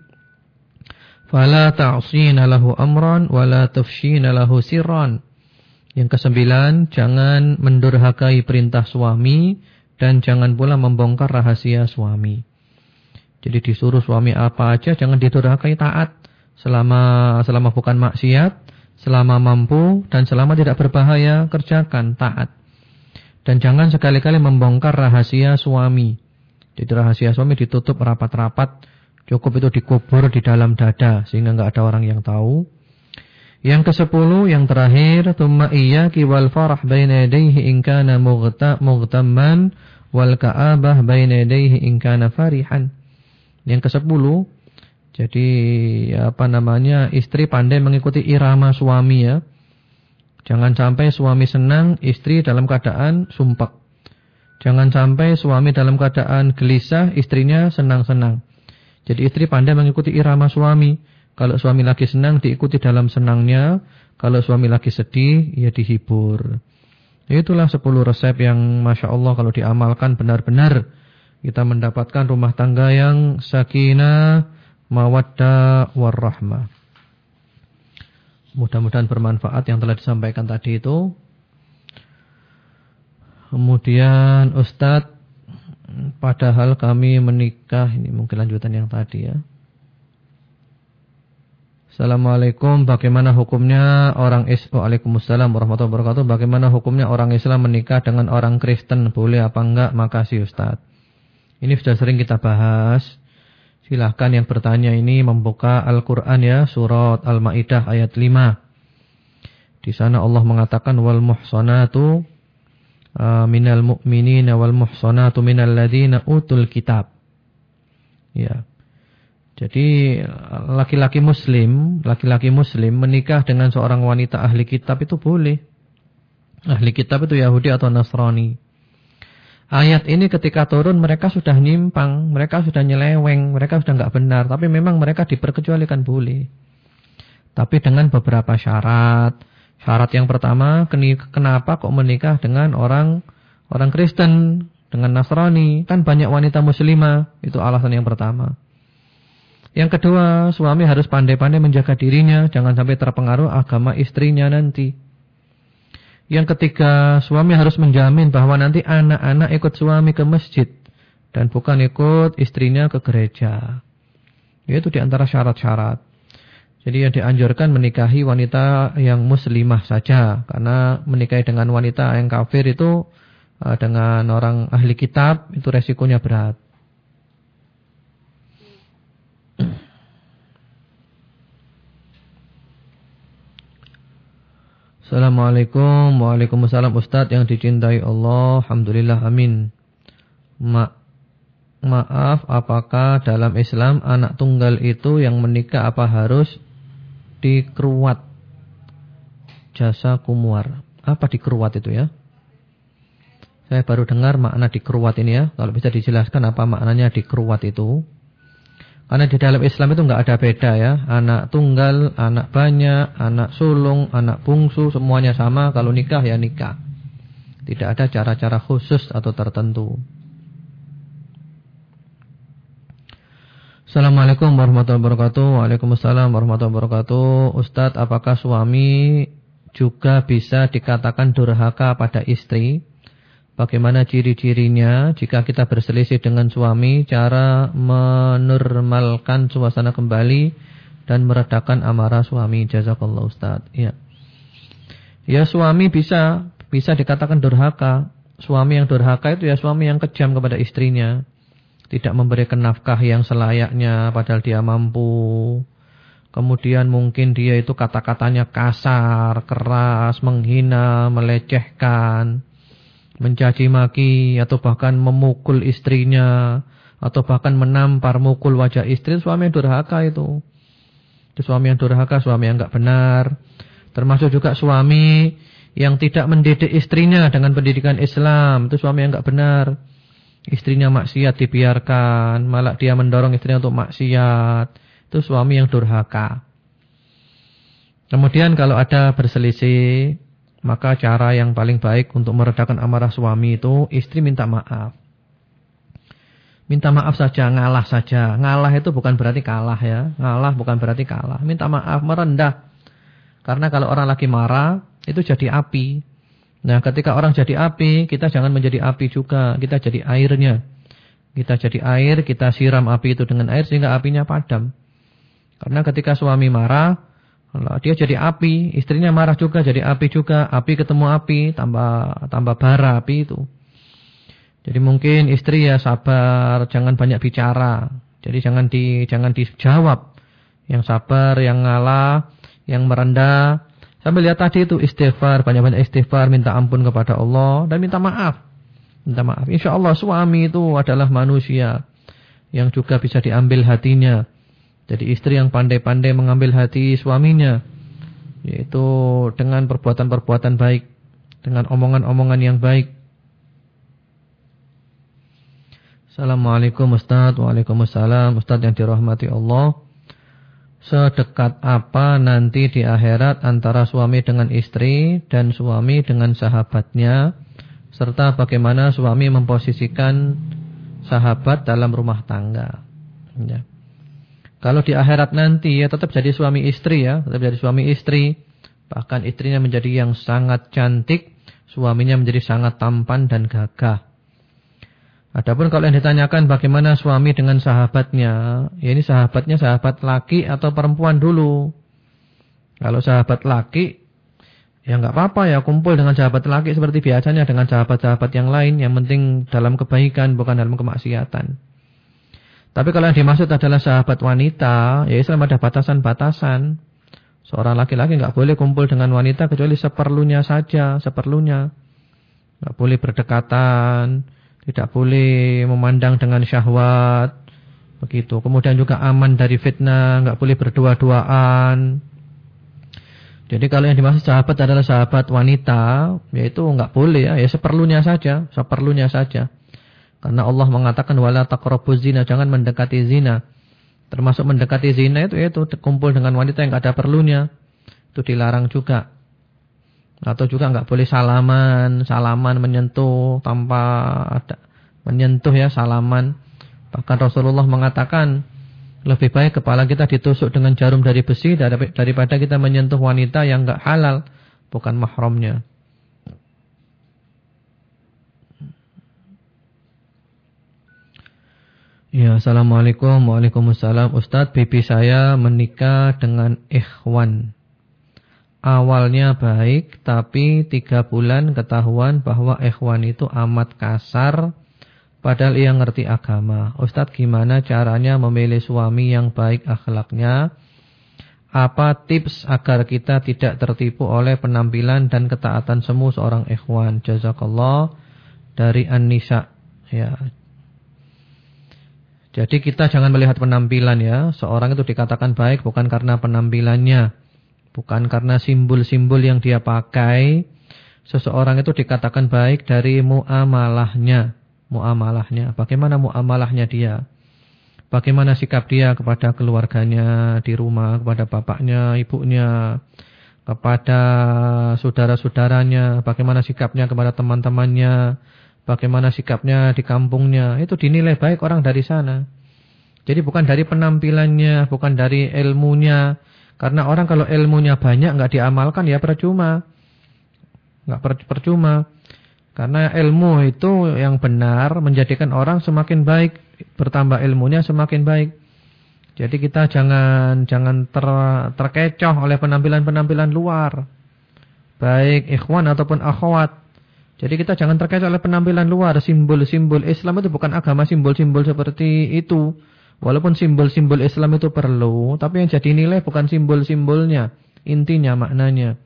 fala ta'sina lahu amran wala tufshina lahu sirran. Yang kesembilan, jangan mendurhakai perintah suami dan jangan pula membongkar rahasia suami. Jadi disuruh suami apa aja jangan didurhakai, taat. Selama bukan maksiat, selama mampu dan selama tidak berbahaya, kerjakan, taat. Dan jangan sekali-kali membongkar rahasia suami. Jadi rahasia suami ditutup rapat-rapat, cukup itu dikubur di dalam dada sehingga enggak ada orang yang tahu. Yang ke-10 yang terakhir, tsumma iyyaki wal farah baina yadayhi in kana mughtamman wal ka'abah baina yadayhi in kana farihan. Yang ke-10, jadi istri pandai mengikuti irama suami ya. Jangan sampai suami senang, istri dalam keadaan sumpek. Jangan sampai suami dalam keadaan gelisah, istrinya senang-senang. Jadi istri pandai mengikuti irama suami. Kalau suami lagi senang, diikuti dalam senangnya. Kalau suami lagi sedih, ya dihibur. Itulah 10 resep yang Masya Allah kalau diamalkan benar-benar kita mendapatkan rumah tangga yang sakinah, mawaddah warahmah. Mudah-mudahan bermanfaat yang telah disampaikan tadi itu. Kemudian Ustadz, padahal kami menikah, ini mungkin lanjutan yang tadi ya. Assalamualaikum, bagaimana hukumnya Waalaikumsalam warahmatullahi wabarakatuh. Bagaimana hukumnya orang Islam menikah dengan orang Kristen, boleh apa enggak? Makasih Ustadz. Ini sudah sering kita bahas. Silahkan yang bertanya ini membuka Al-Quran ya, surat Al-Ma'idah ayat 5. Di sana Allah mengatakan wal muhsanatu minal mu'minina wal muhsanatu minal ladzina utul kitab. Ya. Jadi laki-laki muslim menikah dengan seorang wanita ahli kitab itu boleh. Ahli kitab itu Yahudi atau Nasrani. Ayat ini ketika turun mereka sudah nyimpang, mereka sudah nyeleweng, mereka sudah enggak benar, tapi memang mereka diperkecualikan boleh. Tapi dengan beberapa syarat. Syarat yang pertama, kenapa kok menikah dengan orang Kristen? dengan Nasrani. Kan banyak wanita muslimah. Itu alasan yang pertama. Yang kedua, suami harus pandai-pandai menjaga dirinya. Jangan sampai terpengaruh agama istrinya nanti. Yang ketiga, suami harus menjamin bahwa nanti anak-anak ikut suami ke masjid. Dan bukan ikut istrinya ke gereja. Itu di antara syarat-syarat. Jadi yang dianjurkan menikahi wanita yang muslimah saja. Karena menikahi dengan wanita yang kafir itu dengan orang ahli kitab itu resikonya berat. Assalamualaikum. Waalaikumsalam Ustadz yang dicintai Allah. Alhamdulillah, amin. Maaf, apakah dalam Islam anak tunggal itu yang menikah apa harus dikeruat? Jasa kumuar. Apa dikeruat itu ya? Saya baru dengar makna dikeruat ini ya. Kalau bisa dijelaskan apa maknanya dikeruat itu. Karena di dalam Islam itu enggak ada beda ya. Anak tunggal, anak banyak, anak sulung, anak bungsu, semuanya sama. Kalau nikah ya nikah. Tidak ada cara-cara khusus atau tertentu. Assalamualaikum warahmatullahi wabarakatuh. Waalaikumsalam warahmatullahi wabarakatuh. Ustadz, apakah suami juga bisa dikatakan durhaka pada istri? Bagaimana ciri-cirinya jika kita berselisih dengan suami? Cara menormalkan suasana kembali dan meredakan amarah suami. Jazakallah Ustadz. Ya, suami bisa dikatakan durhaka. Suami yang durhaka itu ya suami yang kejam kepada istrinya. Tidak memberikan nafkah yang selayaknya padahal dia mampu. Kemudian mungkin dia itu kata-katanya kasar, keras, menghina, melecehkan, mencaci maki, atau bahkan memukul istrinya, atau bahkan menampar, mukul wajah istri. Suami yang durhaka itu. Itu suami yang durhaka, suami yang enggak benar. Termasuk juga suami yang tidak mendidik istrinya dengan pendidikan Islam. Itu suami yang enggak benar. Istrinya maksiat dibiarkan, malah dia mendorong istrinya untuk maksiat. Itu suami yang durhaka. Kemudian kalau ada berselisih, maka cara yang paling baik untuk meredakan amarah suami itu istri minta maaf. Minta maaf saja, ngalah saja. Ngalah itu bukan berarti kalah ya. Ngalah bukan berarti kalah. Minta maaf, merendah. Karena kalau orang lagi marah, itu jadi api. Nah, ketika orang jadi api, kita jangan menjadi api juga. Kita jadi airnya. Kita jadi air, kita siram api itu dengan air sehingga apinya padam. Karena ketika suami marah, dia jadi api, istrinya marah juga jadi api juga. Api ketemu api, tambah bara api itu. Jadi mungkin istri ya sabar, jangan banyak bicara. Jadi jangan dijawab. Yang sabar, yang ngalah, yang merendah. Sambil lihat tadi itu istighfar, banyak-banyak istighfar, minta ampun kepada Allah dan minta maaf. Minta maaf. InsyaAllah suami itu adalah manusia yang juga bisa diambil hatinya. Jadi istri yang pandai-pandai mengambil hati suaminya, yaitu dengan perbuatan-perbuatan baik, dengan omongan-omongan yang baik. Assalamualaikum Ustaz. Waalaikumsalam Ustaz yang dirahmati Allah. Sedekat apa nanti di akhirat antara suami dengan istri dan suami dengan sahabatnya, serta bagaimana suami memposisikan sahabat dalam rumah tangga. Ya. Kalau di akhirat nanti ya tetap jadi suami istri ya, tetap jadi suami istri. Bahkan istrinya menjadi yang sangat cantik, suaminya menjadi sangat tampan dan gagah. Adapun kalau yang ditanyakan bagaimana suami dengan sahabatnya, ya ini sahabatnya sahabat laki atau perempuan dulu. Kalau sahabat laki, ya enggak apa-apa ya kumpul dengan sahabat laki seperti biasanya dengan sahabat-sahabat yang lain. Yang penting dalam kebaikan bukan dalam kemaksiatan. Tapi kalau yang dimaksud adalah sahabat wanita, ya Islam ada batasan-batasan. Seorang laki-laki enggak boleh kumpul dengan wanita kecuali seperlunya saja, seperlunya. Enggak boleh berdekatan. Tidak boleh memandang dengan syahwat. Begitu. Kemudian juga aman dari fitnah. Enggak boleh berdua-duaan. Jadi kalau yang dimaksud sahabat adalah sahabat wanita, yaitu enggak boleh ya. Ya seperlunya saja. Seperlunya saja. Karena Allah mengatakan wala taqrabuz zina. Jangan mendekati zina. Termasuk mendekati zina itu kumpul dengan wanita yang enggak ada perlunya. Itu dilarang juga. Atau juga enggak boleh salaman menyentuh tanpa menyentuh ya, salaman. Bahkan Rasulullah mengatakan lebih baik kepala kita ditusuk dengan jarum dari besi daripada kita menyentuh wanita yang enggak halal, bukan mahramnya. Ya, assalamualaikum. Waalaikumsalam. Ustadz, bibi saya menikah dengan ikhwan. Awalnya baik, tapi 3 bulan ketahuan bahwa ikhwan itu amat kasar, padahal ia ngerti agama. Ustadz, gimana caranya memilih suami yang baik akhlaknya? Apa tips agar kita tidak tertipu oleh penampilan dan ketaatan semu seorang ikhwan? Jazakallah. Dari An-Nisa. Ya. Jadi kita jangan melihat penampilan ya. Seorang itu dikatakan baik bukan karena penampilannya, bukan karena simbol-simbol yang dia pakai. Seseorang itu dikatakan baik dari muamalahnya. Muamalahnya, bagaimana muamalahnya dia? Bagaimana sikap dia kepada keluarganya di rumah, kepada bapaknya, ibunya, kepada saudara-saudaranya, bagaimana sikapnya kepada teman-temannya, bagaimana sikapnya di kampungnya, itu dinilai baik orang dari sana. Jadi bukan dari penampilannya, bukan dari ilmunya. Karena orang kalau ilmunya banyak nggak diamalkan ya percuma. Nggak percuma. Karena ilmu itu yang benar menjadikan orang semakin baik, bertambah ilmunya semakin baik. Jadi kita jangan terkecoh oleh penampilan-penampilan luar. Baik ikhwan ataupun akhwat. Jadi kita jangan terkecoh oleh penampilan luar, simbol-simbol Islam itu bukan agama simbol-simbol seperti itu. Walaupun simbol-simbol Islam itu perlu, tapi yang jadi nilai bukan simbol-simbolnya, intinya maknanya.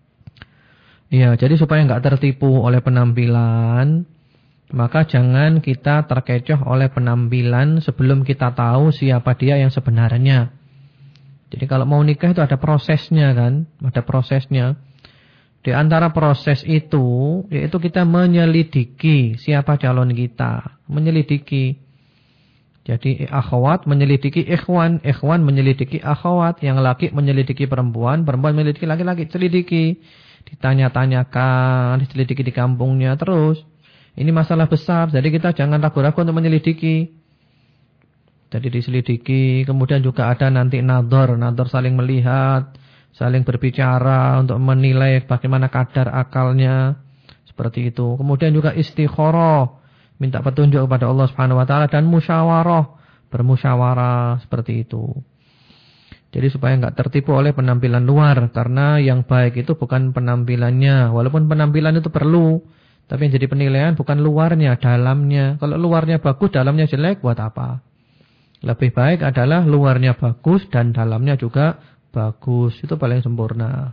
Ya, jadi supaya enggak tertipu oleh penampilan, maka jangan kita terkecoh oleh penampilan sebelum kita tahu siapa dia yang sebenarnya. Jadi kalau mau nikah itu ada prosesnya kan, ada prosesnya. Di antara proses itu, yaitu kita menyelidiki siapa calon kita. Menyelidiki. Jadi akhwat menyelidiki ikhwan, ikhwan menyelidiki akhwat, yang laki menyelidiki perempuan, perempuan menyelidiki laki-laki, selidiki. Ditanya-tanyakan, diselidiki di kampungnya terus. Ini masalah besar, jadi kita jangan ragu-ragu untuk menyelidiki. Jadi diselidiki, kemudian juga ada nanti nador saling melihat, saling berbicara untuk menilai bagaimana kadar akalnya, seperti itu. Kemudian juga istikharah, minta petunjuk kepada Allah Subhanahu wa taala, dan musyawarah, bermusyawarah seperti itu. Jadi supaya enggak tertipu oleh penampilan luar, karena yang baik itu bukan penampilannya, walaupun penampilan itu perlu, tapi yang jadi penilaian bukan luarnya, dalamnya. Kalau luarnya bagus, dalamnya jelek, buat apa? Lebih baik adalah luarnya bagus dan dalamnya juga bagus, itu paling sempurna.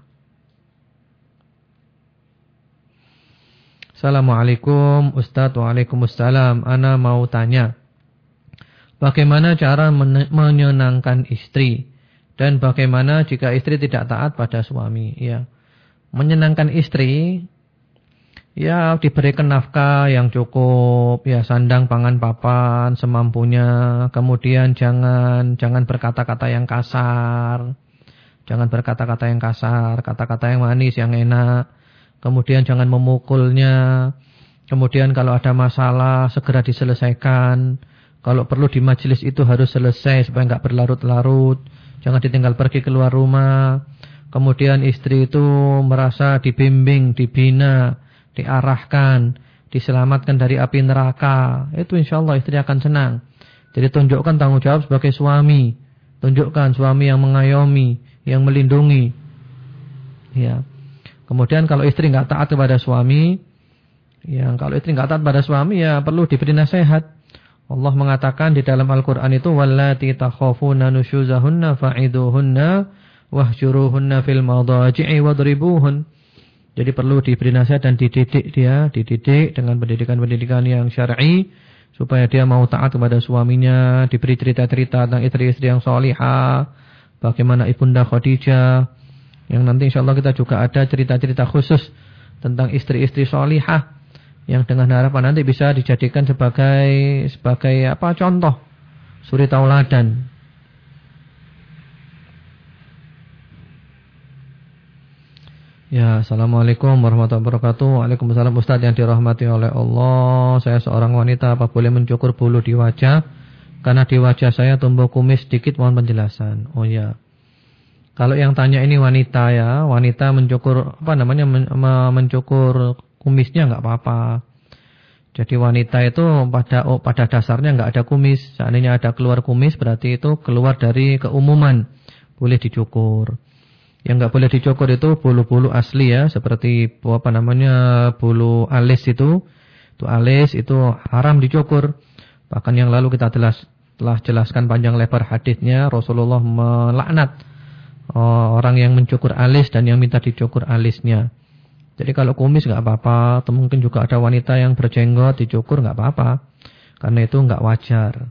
Assalamualaikum Ustadz. Waalaikumsalam. Ana mau tanya, bagaimana cara menyenangkan istri, dan bagaimana jika istri tidak taat pada suami? Ya, menyenangkan istri, ya diberikan nafkah yang cukup, ya sandang pangan papan semampunya. Kemudian jangan berkata-kata yang kasar. Jangan berkata-kata yang kasar, kata-kata yang manis, yang enak. Kemudian jangan memukulnya. Kemudian kalau ada masalah segera diselesaikan. Kalau perlu di majelis itu harus selesai supaya enggak berlarut-larut. Jangan ditinggal pergi keluar rumah. Kemudian istri itu merasa dibimbing, dibina, diarahkan, diselamatkan dari api neraka. Itu insyaallah istri akan senang. Jadi tunjukkan tanggung jawab sebagai suami. Tunjukkan suami yang mengayomi, yang melindungi. Ya. Kemudian kalau istri enggak taat kepada suami, kalau istri enggak taat pada suami, ya perlu diberi nasihat. Allah mengatakan di dalam Al-Qur'an itu, wallati takhafuna nusyuzahunna fa'iduhunna wahjuruhunna fil madaji'i wadribuhun. Jadi perlu diberi nasihat dan dididik dengan pendidikan-pendidikan yang syar'i supaya dia mau taat kepada suaminya. Diberi cerita-cerita tentang istri-istri yang salihah, bagaimana Ibunda Khadijah, yang nanti insyaallah kita juga ada cerita-cerita khusus tentang istri-istri salihah yang dengan harapan nanti bisa dijadikan sebagai contoh suri tauladan. Ya, Assalamualaikum warahmatullahi wabarakatuh. Waalaikumsalam Ustaz yang dirahmati oleh Allah. Saya seorang wanita, apa boleh mencukur bulu di wajah? Karena di wajah saya tumbuh kumis sedikit, mohon penjelasan. Oh ya. Kalau yang tanya ini wanita ya, wanita mencukur mencukur kumisnya enggak apa-apa. Jadi wanita itu pada dasarnya enggak ada kumis. Seandainya ada keluar kumis berarti itu keluar dari keumuman. Boleh dicukur. Yang enggak boleh dicukur itu bulu-bulu asli ya, seperti bulu alis itu. Itu alis itu haram dicukur. Bahkan yang lalu kita telah jelaskan panjang lebar hadisnya, Rasulullah melaknat orang yang mencukur alis dan yang minta dicukur alisnya. Jadi kalau kumis enggak apa-apa, atau mungkin juga ada wanita yang berjenggot dicukur enggak apa-apa. Karena itu enggak wajar.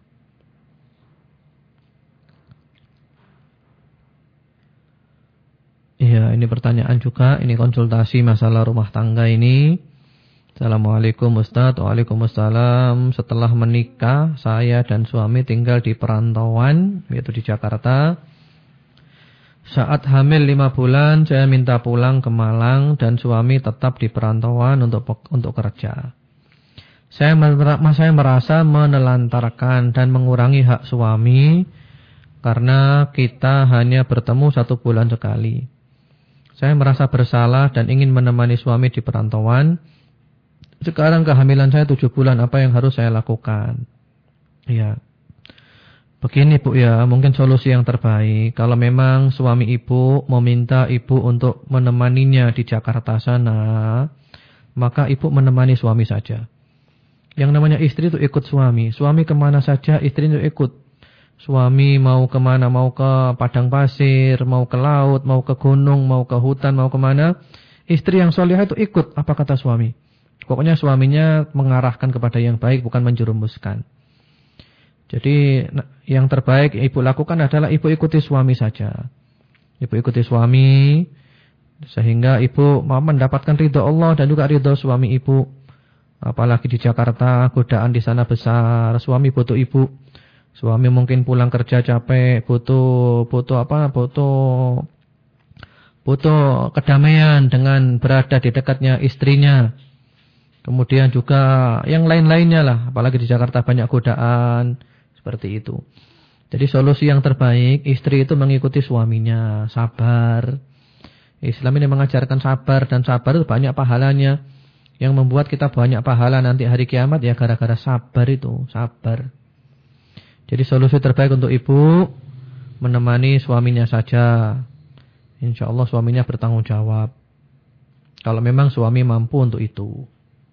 Iya, ini pertanyaan juga, ini konsultasi masalah rumah tangga ini. Assalamualaikum Ustaz. Waalaikumsalam. Setelah menikah, saya dan suami tinggal di perantauan, yaitu di Jakarta. Saat hamil 5 bulan, saya minta pulang ke Malang dan suami tetap di perantauan untuk kerja. Saya merasa menelantarkan dan mengurangi hak suami karena kita hanya bertemu 1 bulan sekali. Saya merasa bersalah dan ingin menemani suami di perantauan. Sekarang kehamilan saya 7 bulan, apa yang harus saya lakukan? Ya. Begini Bu ya, mungkin solusi yang terbaik. Kalau memang suami ibu meminta ibu untuk menemaninya di Jakarta sana, maka ibu menemani suami saja. Yang namanya istri itu ikut suami. Suami kemana saja, istri itu ikut. Suami mau kemana, mau ke padang pasir, mau ke laut, mau ke gunung, mau ke hutan, mau kemana. Istri yang solihah itu ikut, apa kata suami. Pokoknya suaminya mengarahkan kepada yang baik, bukan menjerumuskan. Jadi yang terbaik ibu lakukan adalah ibu ikuti suami saja. Ibu ikuti suami, sehingga ibu mendapatkan ridho Allah dan juga ridho suami ibu. Apalagi di Jakarta, godaan di sana besar, suami butuh ibu. Suami mungkin pulang kerja capek, butuh kedamaian dengan berada di dekatnya istrinya. Kemudian juga yang lain-lainnya lah, apalagi di Jakarta banyak godaan, seperti itu. Jadi solusi yang terbaik, istri itu mengikuti suaminya, sabar. Islam ini mengajarkan sabar, dan sabar itu banyak pahalanya. Yang membuat kita banyak pahala nanti hari kiamat ya gara-gara sabar itu, sabar. Jadi solusi terbaik untuk ibu menemani suaminya saja. Insya Allah suaminya bertanggung jawab. Kalau memang suami mampu untuk itu.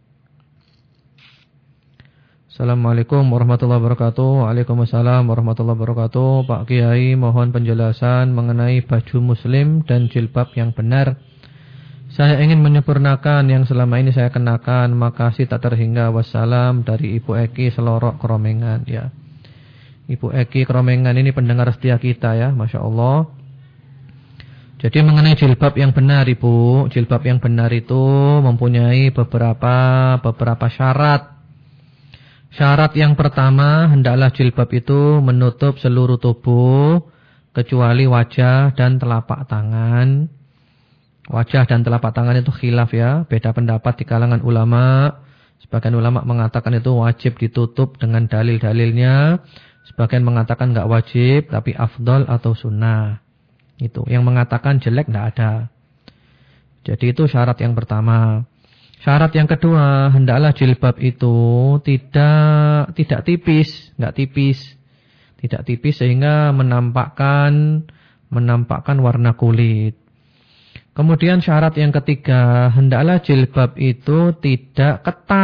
Assalamualaikum warahmatullahi wabarakatuh. Waalaikumsalam warahmatullahi wabarakatuh. Pak Kiai, mohon penjelasan mengenai baju muslim dan jilbab yang benar. Saya ingin menyempurnakan yang selama ini saya kenakan. Makasih tak terhingga. Wassalam, dari Ibu Eki Selorok Kromengan ya. Ibu Eki Kromengan ini pendengar setia kita ya, Masya Allah. Jadi mengenai jilbab yang benar Ibu, jilbab yang benar itu mempunyai beberapa syarat. Syarat yang pertama, hendaklah jilbab itu menutup seluruh tubuh kecuali wajah dan telapak tangan. Wajah dan telapak tangan itu khilaf ya, beda pendapat di kalangan ulama. Sebagian ulama mengatakan itu wajib ditutup dengan dalil-dalilnya. Sebagian mengatakan enggak wajib, tapi afdol atau sunnah. Itu. Yang mengatakan jelek enggak ada. Jadi itu syarat yang pertama. Syarat yang kedua, hendaklah jilbab itu tidak tipis, enggak tipis. Tidak tipis sehingga menampakkan warna kulit. Kemudian syarat yang ketiga, hendaklah jilbab itu tidak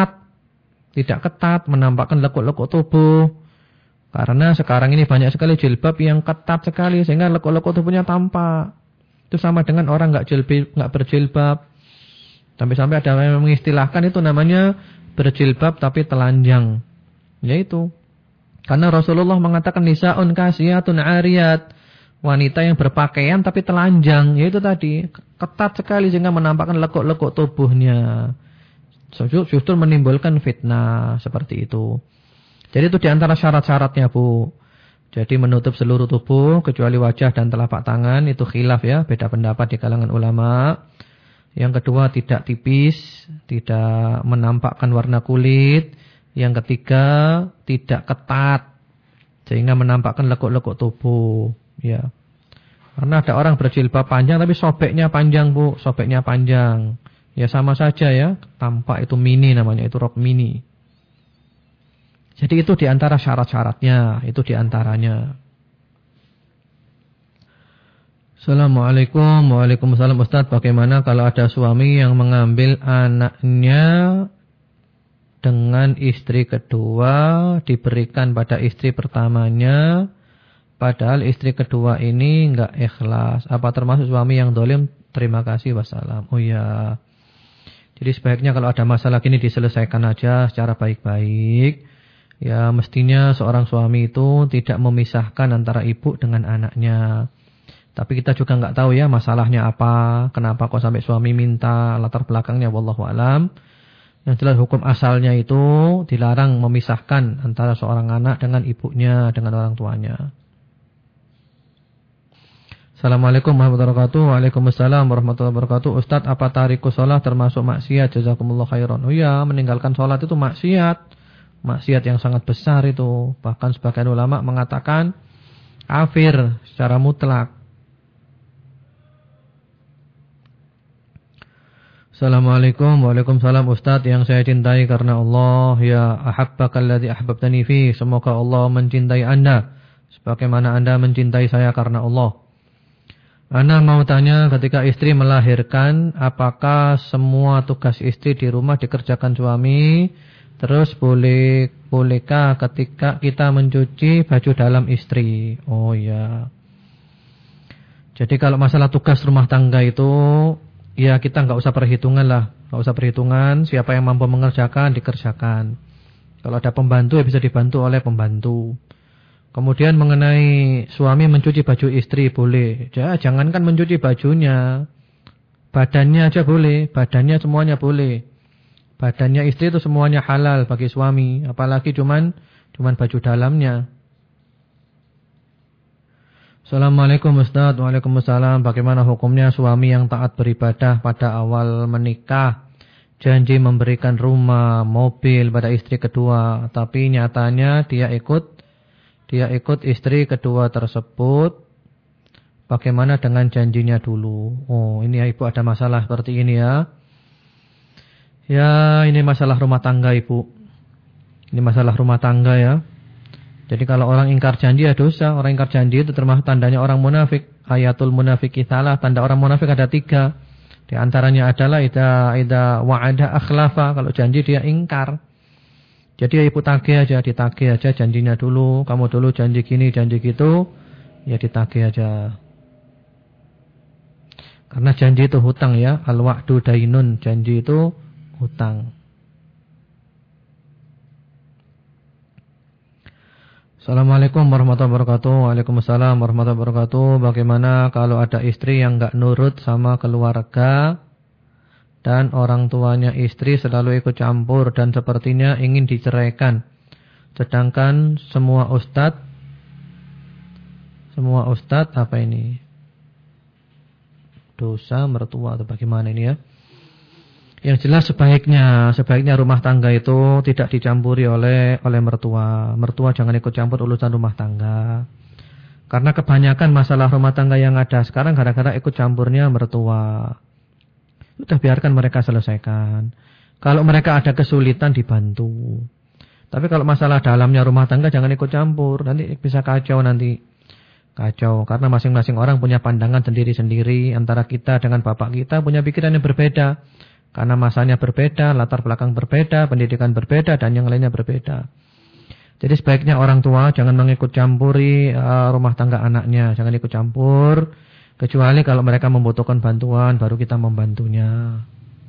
ketat menampakkan lekuk-lekuk tubuh. Karena sekarang ini banyak sekali jilbab yang ketat sekali sehingga lekuk-lekuk tubuhnya tampak. Itu sama dengan orang enggak berjilbab. Sampai-sampai ada yang mengistilahkan itu namanya berjilbab tapi telanjang. Yaitu karena Rasulullah mengatakan nisa'un kasiyatun 'ariyat, wanita yang berpakaian tapi telanjang, yaitu tadi ketat sekali sehingga menampakkan lekuk-lekuk tubuhnya. Justru menimbulkan fitnah seperti itu. Jadi itu diantara syarat-syaratnya Bu. Jadi menutup seluruh tubuh kecuali wajah dan telapak tangan, itu khilaf ya, beda pendapat di kalangan ulama. Yang kedua, tidak tipis, tidak menampakkan warna kulit. Yang ketiga, tidak ketat, sehingga menampakkan lekuk-lekuk tubuh. Ya. Karena ada orang berjilbab panjang tapi sobeknya panjang, Bu, sobeknya panjang. Ya sama saja ya, tampak itu mini namanya, itu rok mini. Jadi itu diantara syarat-syaratnya, itu diantaranya. Assalamualaikum. Waalaikumsalam Ustaz. Bagaimana kalau ada suami yang mengambil anaknya dengan istri kedua, diberikan pada istri pertamanya, padahal istri kedua ini enggak ikhlas? Apa termasuk suami yang dolim? Terima kasih, wassalam. Oh ya. Jadi sebaiknya kalau ada masalah gini diselesaikan aja secara baik-baik. Ya mestinya seorang suami itu tidak memisahkan antara ibu dengan anaknya. Tapi kita juga enggak tahu ya masalahnya apa, kenapa kok sampai suami minta, latar belakangnya wallahu alam. Yang jelas hukum asalnya itu dilarang memisahkan antara seorang anak dengan ibunya, dengan orang tuanya. Assalamualaikum warahmatullahi wabarakatuh. Waalaikumsalam warahmatullahi wabarakatuh. Ustaz, apa tariku sholat termasuk maksiat? Jazakumullah khairan. Oh iya, meninggalkan sholat itu maksiat. Maksiat yang sangat besar itu. Bahkan sebagian ulama mengatakan kafir secara mutlak. Assalamualaikum. Waalaikumsalam Ustaz, yang saya cintai karena Allah, ya ahabbakallazi ahbabtani fi. Semoga Allah mencintai Anda sebagaimana Anda mencintai saya karena Allah. Ana mau tanya, ketika istri melahirkan, apakah semua tugas istri di rumah dikerjakan suami? Terus bolehkah ketika kita mencuci baju dalam istri? Oh ya. Jadi kalau masalah tugas rumah tangga itu, ya kita enggak usah perhitungan lah. Enggak usah perhitungan, siapa yang mampu mengerjakan, dikerjakan. Kalau ada pembantu ya bisa dibantu oleh pembantu. Kemudian mengenai suami mencuci baju istri, boleh. Ya, jangankan mencuci bajunya, badannya aja boleh. Badannya semuanya boleh. Badannya istri itu semuanya halal bagi suami. Apalagi cuman baju dalamnya. Assalamualaikum Ustaz. Waalaikumsalam. Bagaimana hukumnya suami yang taat beribadah pada awal menikah, janji memberikan rumah, mobil pada istri kedua, tapi nyatanya dia ikut istri kedua tersebut. Bagaimana dengan janjinya dulu? Oh, ini ya Ibu, ada masalah seperti ini ya. Ya, ini masalah rumah tangga Ibu. Ini masalah rumah tangga ya. Jadi kalau orang ingkar janji ya dosa. Orang ingkar janji itu termasuk tandanya orang munafik. Ayatul munafiki salah. Tanda orang munafik ada 3. Di antaranya adalah idza wa'ada akhlafa. Kalau janji dia ingkar. Jadi ya Ibu ditagih aja janjinya dulu. Kamu dulu janji gini, janji gitu. Ya ditagih aja. Karena janji itu hutang ya. Al-wa'du dainun. Janji itu hutang. Assalamualaikum warahmatullahi wabarakatuh. Waalaikumsalam warahmatullahi wabarakatuh. Bagaimana kalau ada istri yang enggak nurut sama keluarga dan orang tuanya istri selalu ikut campur dan sepertinya ingin diceraikan. Sedangkan semua ustadz apa ini? Dosa mertua atau bagaimana ini ya? Yang jelas sebaiknya rumah tangga itu tidak dicampuri oleh mertua. Mertua jangan ikut campur urusan rumah tangga. Karena kebanyakan masalah rumah tangga yang ada sekarang gara-gara ikut campurnya mertua. Sudah biarkan mereka selesaikan. Kalau mereka ada kesulitan dibantu. Tapi kalau masalah dalamnya rumah tangga jangan ikut campur. Nanti bisa kacau nanti. Kacau. Karena masing-masing orang punya pandangan sendiri-sendiri. Antara kita dengan bapak kita punya pikiran yang berbeda. Karena masanya berbeda, latar belakang berbeda, pendidikan berbeda, dan yang lainnya berbeda. Jadi sebaiknya orang tua jangan mengikut campuri rumah tangga anaknya. Jangan ikut campur. Kecuali kalau mereka membutuhkan bantuan, baru kita membantunya.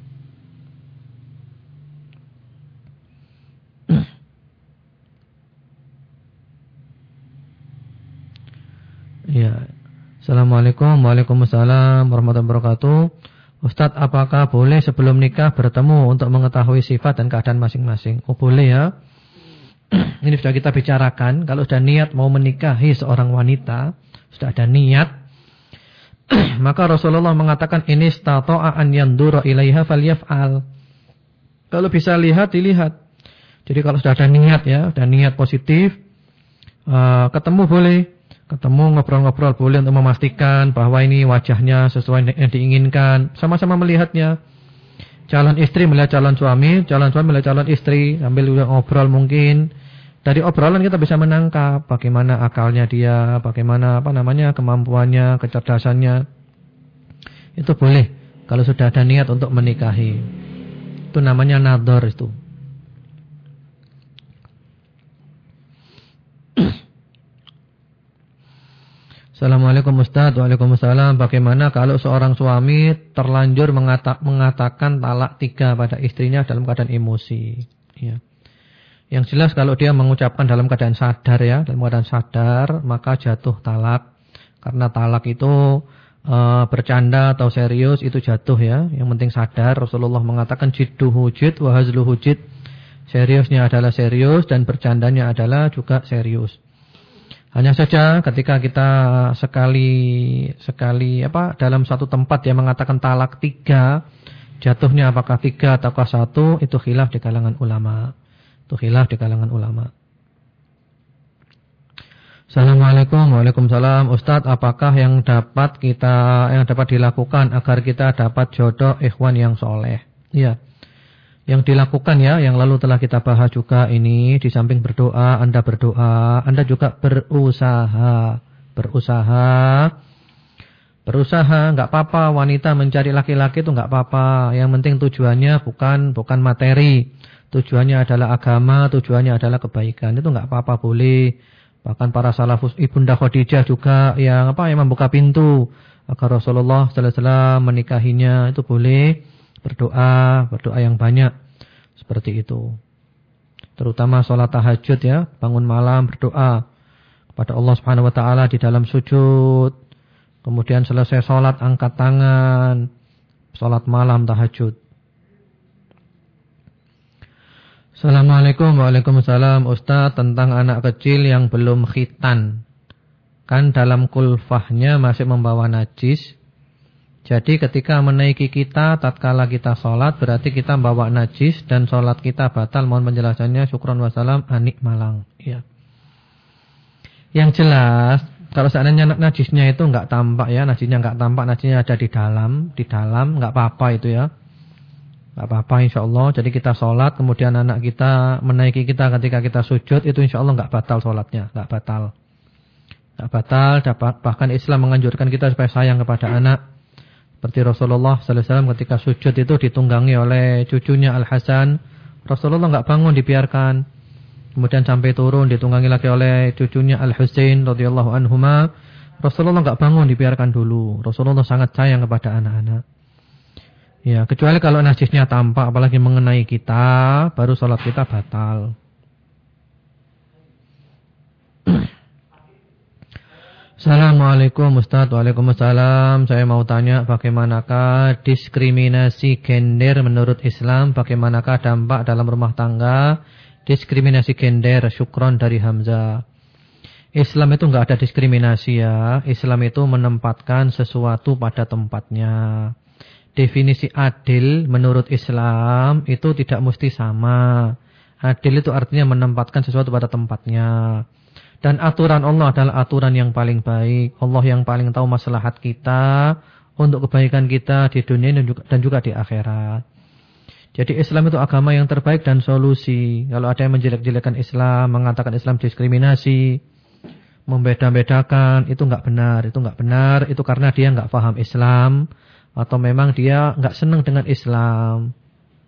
Ya. Assalamualaikum. Waalaikumsalam warahmatullahi wabarakatuh. Ustaz, apakah boleh sebelum nikah bertemu untuk mengetahui sifat dan keadaan masing-masing? Oh boleh ya. Ini sudah kita bicarakan. Kalau sudah niat mau menikahi seorang wanita, sudah ada niat, Maka Rasulullah mengatakan ini istata'a an yandura ilaiha falyaf'al. Kalau bisa lihat, dilihat. Jadi kalau sudah ada niat ya, dan niat positif, ketemu boleh. Ketemu ngobrol-ngobrol boleh untuk memastikan bahwa ini wajahnya sesuai yang diinginkan. Sama-sama melihatnya. Calon istri melihat calon suami melihat calon istri. Sambil ngobrol mungkin. Dari obrolan kita bisa menangkap bagaimana akalnya dia, bagaimana kemampuannya, kecerdasannya. Itu boleh kalau sudah ada niat untuk menikahi. Itu namanya nadhar itu. Assalamualaikum Ustaz. Waalaikumsalam. Bagaimana kalau seorang suami terlanjur mengatakan talak 3 pada istrinya dalam keadaan emosi? Ya. Yang jelas kalau dia mengucapkan dalam keadaan sadar ya, dalam keadaan sadar, maka jatuh talak. Karena talak itu bercanda atau serius itu jatuh ya. Yang penting sadar. Rasulullah mengatakan jidduhu jid wa hazluhu jid. Seriusnya adalah serius dan bercandanya adalah juga serius. Hanya saja ketika kita sekali dalam satu tempat yang mengatakan talak 3, jatuhnya apakah 3 ataukah 1, itu khilaf di kalangan ulama. Assalamualaikum. Waalaikumsalam. Ustaz, apakah yang dapat dilakukan agar kita dapat jodoh ikhwan yang soleh? Iya. Yang dilakukan ya, yang lalu telah kita bahas juga ini, di samping berdoa, Anda juga berusaha. Berusaha, enggak apa-apa, wanita mencari laki-laki itu enggak apa-apa. Yang penting tujuannya bukan materi. Tujuannya adalah agama, tujuannya adalah kebaikan. Itu enggak apa-apa, boleh. Bahkan para salafus, Ibunda Khadijah juga yang membuka pintu agar Rasulullah sallallahu alaihi wasallam menikahinya, itu boleh. Berdoa yang banyak seperti itu. Terutama sholat tahajud ya, bangun malam berdoa kepada Allah Subhanahu wa taala di dalam sujud. Kemudian selesai sholat angkat tangan, sholat malam tahajud. Assalamualaikum. Waalaikumsalam. Ustaz, tentang anak kecil yang belum khitan. Kan dalam kulfahnya masih membawa najis. Jadi ketika menaiki kita tatkala kita sholat berarti kita bawa najis dan sholat kita batal. Mohon penjelasannya. Syukron wassalam. Anik Malang. Ya. Yang jelas kalau seandainya najisnya itu enggak tampak ya, najisnya ada di dalam enggak apa-apa itu ya. Enggak apa-apa insyaallah. Jadi kita sholat kemudian anak kita menaiki kita ketika kita sujud itu insyaallah enggak batal sholatnya, enggak batal. Bahkan Islam menganjurkan kita supaya sayang kepada anak. Seperti Rasulullah sallallahu alaihi wasallam ketika sujud itu ditunggangi oleh cucunya Al-Hasan. Rasulullah enggak bangun, dibiarkan. Kemudian sampai turun ditunggangi lagi oleh cucunya Al-Husain radhiyallahu anhuma. Rasulullah enggak bangun, dibiarkan dulu. Rasulullah sangat sayang kepada anak-anak. Ya, kecuali kalau najisnya tampak apalagi mengenai kita, baru salat kita batal. Assalamualaikum Ustaz. Waalaikumsalam. Saya mau tanya bagaimanakah diskriminasi gender menurut Islam? Bagaimanakah dampak dalam rumah tangga diskriminasi gender? Syukron dari Hamzah. Islam itu enggak ada diskriminasi ya. Islam itu menempatkan sesuatu pada tempatnya. Definisi adil menurut Islam itu tidak mesti sama. Adil itu artinya menempatkan sesuatu pada tempatnya. Dan aturan Allah adalah aturan yang paling baik. Allah yang paling tahu maslahat kita untuk kebaikan kita di dunia dan juga di akhirat. Jadi Islam itu agama yang terbaik dan solusi. Kalau ada yang menjelek-jelekan Islam, mengatakan Islam diskriminasi, membeda-bedakan, itu enggak benar. Itu enggak benar, itu karena dia enggak paham Islam atau memang dia enggak senang dengan Islam.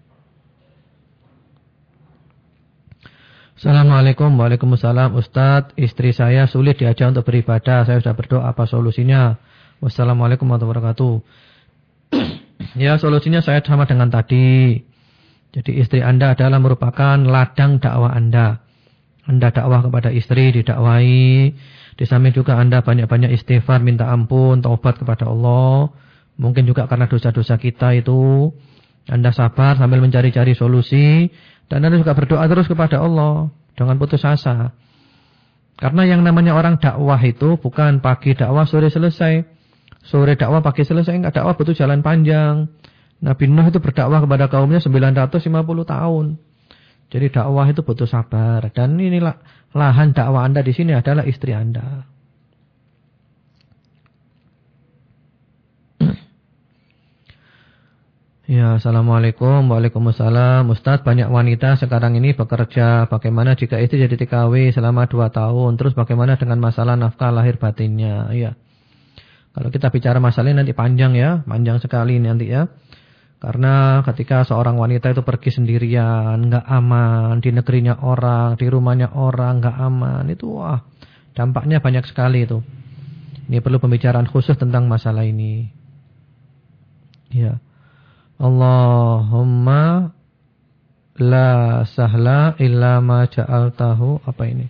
Assalamualaikum. Waalaikumsalam. Ustaz, istri saya sulit diajak untuk beribadah. Saya sudah berdoa, apa solusinya? Wassalamualaikum warahmatullahi wabarakatuh. Ya, solusinya saya sama dengan tadi. Jadi istri Anda adalah merupakan ladang dakwah Anda. Anda dakwah kepada istri, didakwai. Di samping juga Anda banyak-banyak istighfar, minta ampun, taubat kepada Allah. Mungkin juga karena dosa-dosa kita itu. Anda sabar sambil mencari-cari solusi. Dan Anda juga berdoa terus kepada Allah. Jangan putus asa. Karena yang namanya orang dakwah itu bukan pagi dakwah sore selesai. Sore dakwah, pagi selesai. Enggak, dakwah butuh jalan panjang. Nabi Nuh itu berdakwah kepada kaumnya 950 tahun. Jadi dakwah itu butuh sabar. Dan inilah lahan dakwah Anda di sini adalah istri Anda. Ya, assalamualaikum. Waalaikumsalam. Ustadz, banyak wanita sekarang ini bekerja. Bagaimana jika istri jadi TKW selama 2 tahun? Terus bagaimana dengan masalah nafkah lahir batinnya? Ya, kalau kita bicara masalah ini nanti panjang ya. Panjang sekali nanti ya. Karena ketika seorang wanita itu pergi sendirian, nggak aman, di negerinya orang, di rumahnya orang, nggak aman. Itu wah, dampaknya banyak sekali itu. Ini perlu pembicaraan khusus tentang masalah ini. Ya. Allahumma la sahla illa ma ja'altahu. Apa ini?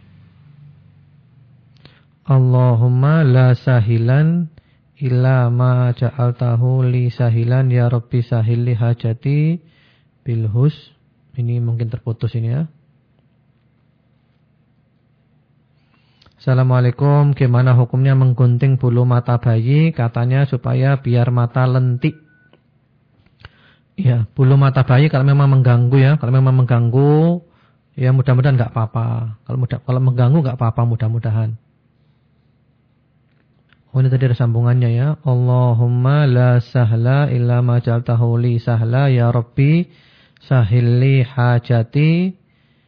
Allahumma la sahilan illa ma ja'altahu li sahilan ya Rabbi sahil li hajati bilhus. Ini mungkin terputus ini ya. Assalamualaikum, gimana hukumnya menggunting bulu mata bayi? Katanya supaya biar mata lentik. Ya, bulu mata bayi kalau memang mengganggu ya, kalau memang mengganggu ya mudah-mudahan enggak apa-apa. Kalau mengganggu enggak apa-apa mudah-mudahan. Oh, ini tadi ada sambungannya ya. Allahumma la sahla illa ma ja'altahu li sahla ya Rabbi sahil li hajati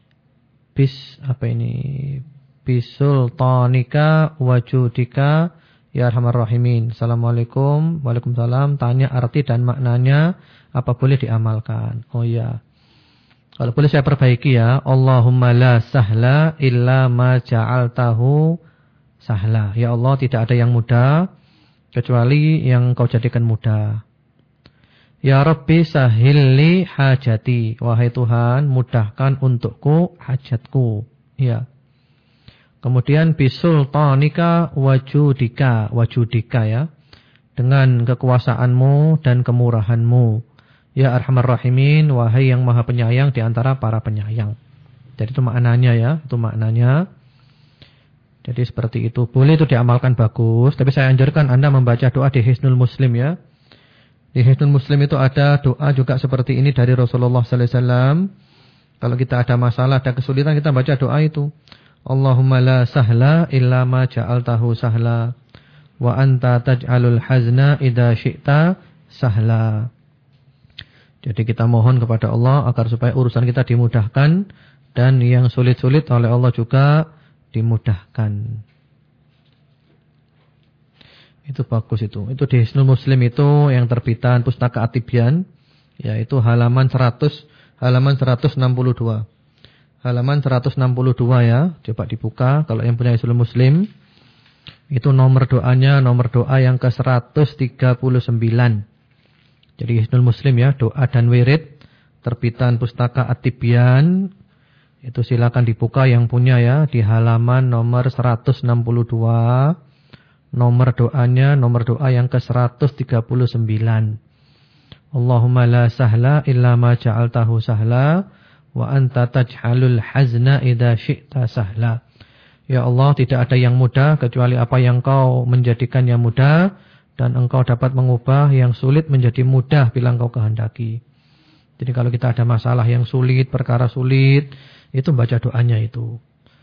bisultanika wajudika ya arhamar rahimin. Assalamualaikum. Waalaikumsalam. Tanya arti dan maknanya, apa boleh diamalkan? Oh ya. Kalau boleh saya perbaiki ya. Allahumma la sahla illa ma ja'altahu sahla. Ya Allah, tidak ada yang mudah kecuali yang Kau jadikan mudah. Ya Rabbi sahilli hajati. Wahai Tuhan, mudahkan untukku hajatku. Ya. Kemudian bisultanika wajudika ya. Dengan kekuasaanmu dan kemurahanmu. Ya Arhamar Rahimin, wahai yang maha penyayang di antara para penyayang. Jadi itu maknanya ya, itu maknanya. Jadi seperti itu. Boleh itu diamalkan bagus, tapi saya anjurkan Anda membaca doa di Hisnul Muslim ya. Di Hisnul Muslim itu ada doa juga seperti ini dari Rasulullah sallallahu alaihi wasallam. Kalau kita ada masalah, ada kesulitan, kita baca doa itu. Allahumma la sahla illa ma ja'altahu sahla wa anta taj'alul hazna idza syi'ta sahla. Jadi kita mohon kepada Allah agar supaya urusan kita dimudahkan dan yang sulit-sulit oleh Allah juga dimudahkan. Itu bagus itu. Itu di Hisnul Muslim itu yang terbitan Pustaka At-Tibyan, yaitu halaman 162. Halaman 162 ya. Coba dibuka kalau yang punya Hisnul Muslim. Itu nomor doanya, nomor doa yang ke-139. Jadi Hisnul Muslim ya, doa dan wirid terbitan Pustaka At-Tibyan. Itu silakan dibuka yang punya ya, di halaman nomor 162. Nomor doanya, nomor doa yang ke-139. Allahumma la sahla illa ma ja'altahu sahla wa anta taj'alul hazna idza syi'ta sahla. Ya Allah, tidak ada yang mudah kecuali apa yang Kau menjadikannya mudah. Dan Engkau dapat mengubah yang sulit menjadi mudah bila Engkau kehendaki. Jadi kalau kita ada masalah yang sulit, perkara sulit, itu baca doanya itu.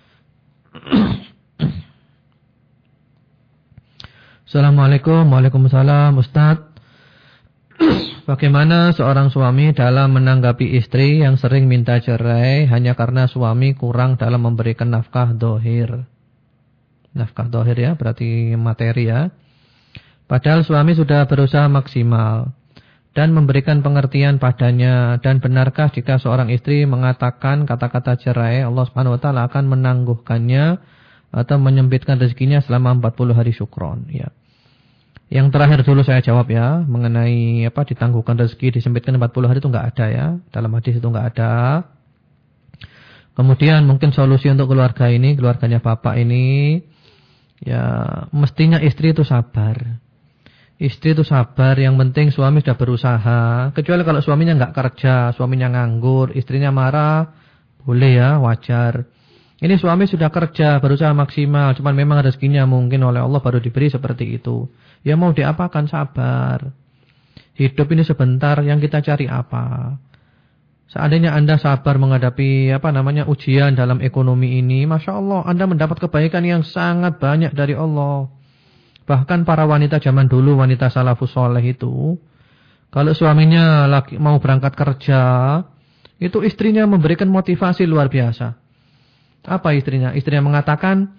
Assalamualaikum. Waalaikumsalam. Ustaz, bagaimana seorang suami dalam menanggapi istri yang sering minta cerai hanya karena suami kurang dalam memberikan nafkah dohir? Nafkah dohir ya, berarti materi ya. Padahal suami sudah berusaha maksimal dan memberikan pengertian padanya. Dan benarkah jika seorang istri mengatakan kata-kata cerai, Allah Subhanahu wa taala akan menangguhkannya atau menyempitkan rezekinya selama 40 hari syukron ya. Yang terakhir dulu saya jawab ya, mengenai ditangguhkan rezeki, disempitkan 40 hari itu enggak ada ya. Dalam hadis itu enggak ada. Kemudian mungkin solusi untuk keluarga ini, keluarganya bapak ini ya, mestinya istri itu sabar. Istri itu sabar, yang penting suami sudah berusaha. Kecuali kalau suaminya enggak kerja, suaminya nganggur, istrinya marah, boleh ya, wajar. Ini suami sudah kerja, berusaha maksimal, cuman memang rezekinya mungkin oleh Allah baru diberi seperti itu. Ya mau diapakan, sabar. Hidup ini sebentar, yang kita cari apa? Seandainya Anda sabar menghadapi ujian dalam ekonomi ini, Masya Allah, Anda mendapat kebaikan yang sangat banyak dari Allah. Bahkan para wanita zaman dulu, wanita salafus soleh itu, kalau suaminya lagi mau berangkat kerja, itu istrinya memberikan motivasi luar biasa. Apa istrinya? Istrinya mengatakan,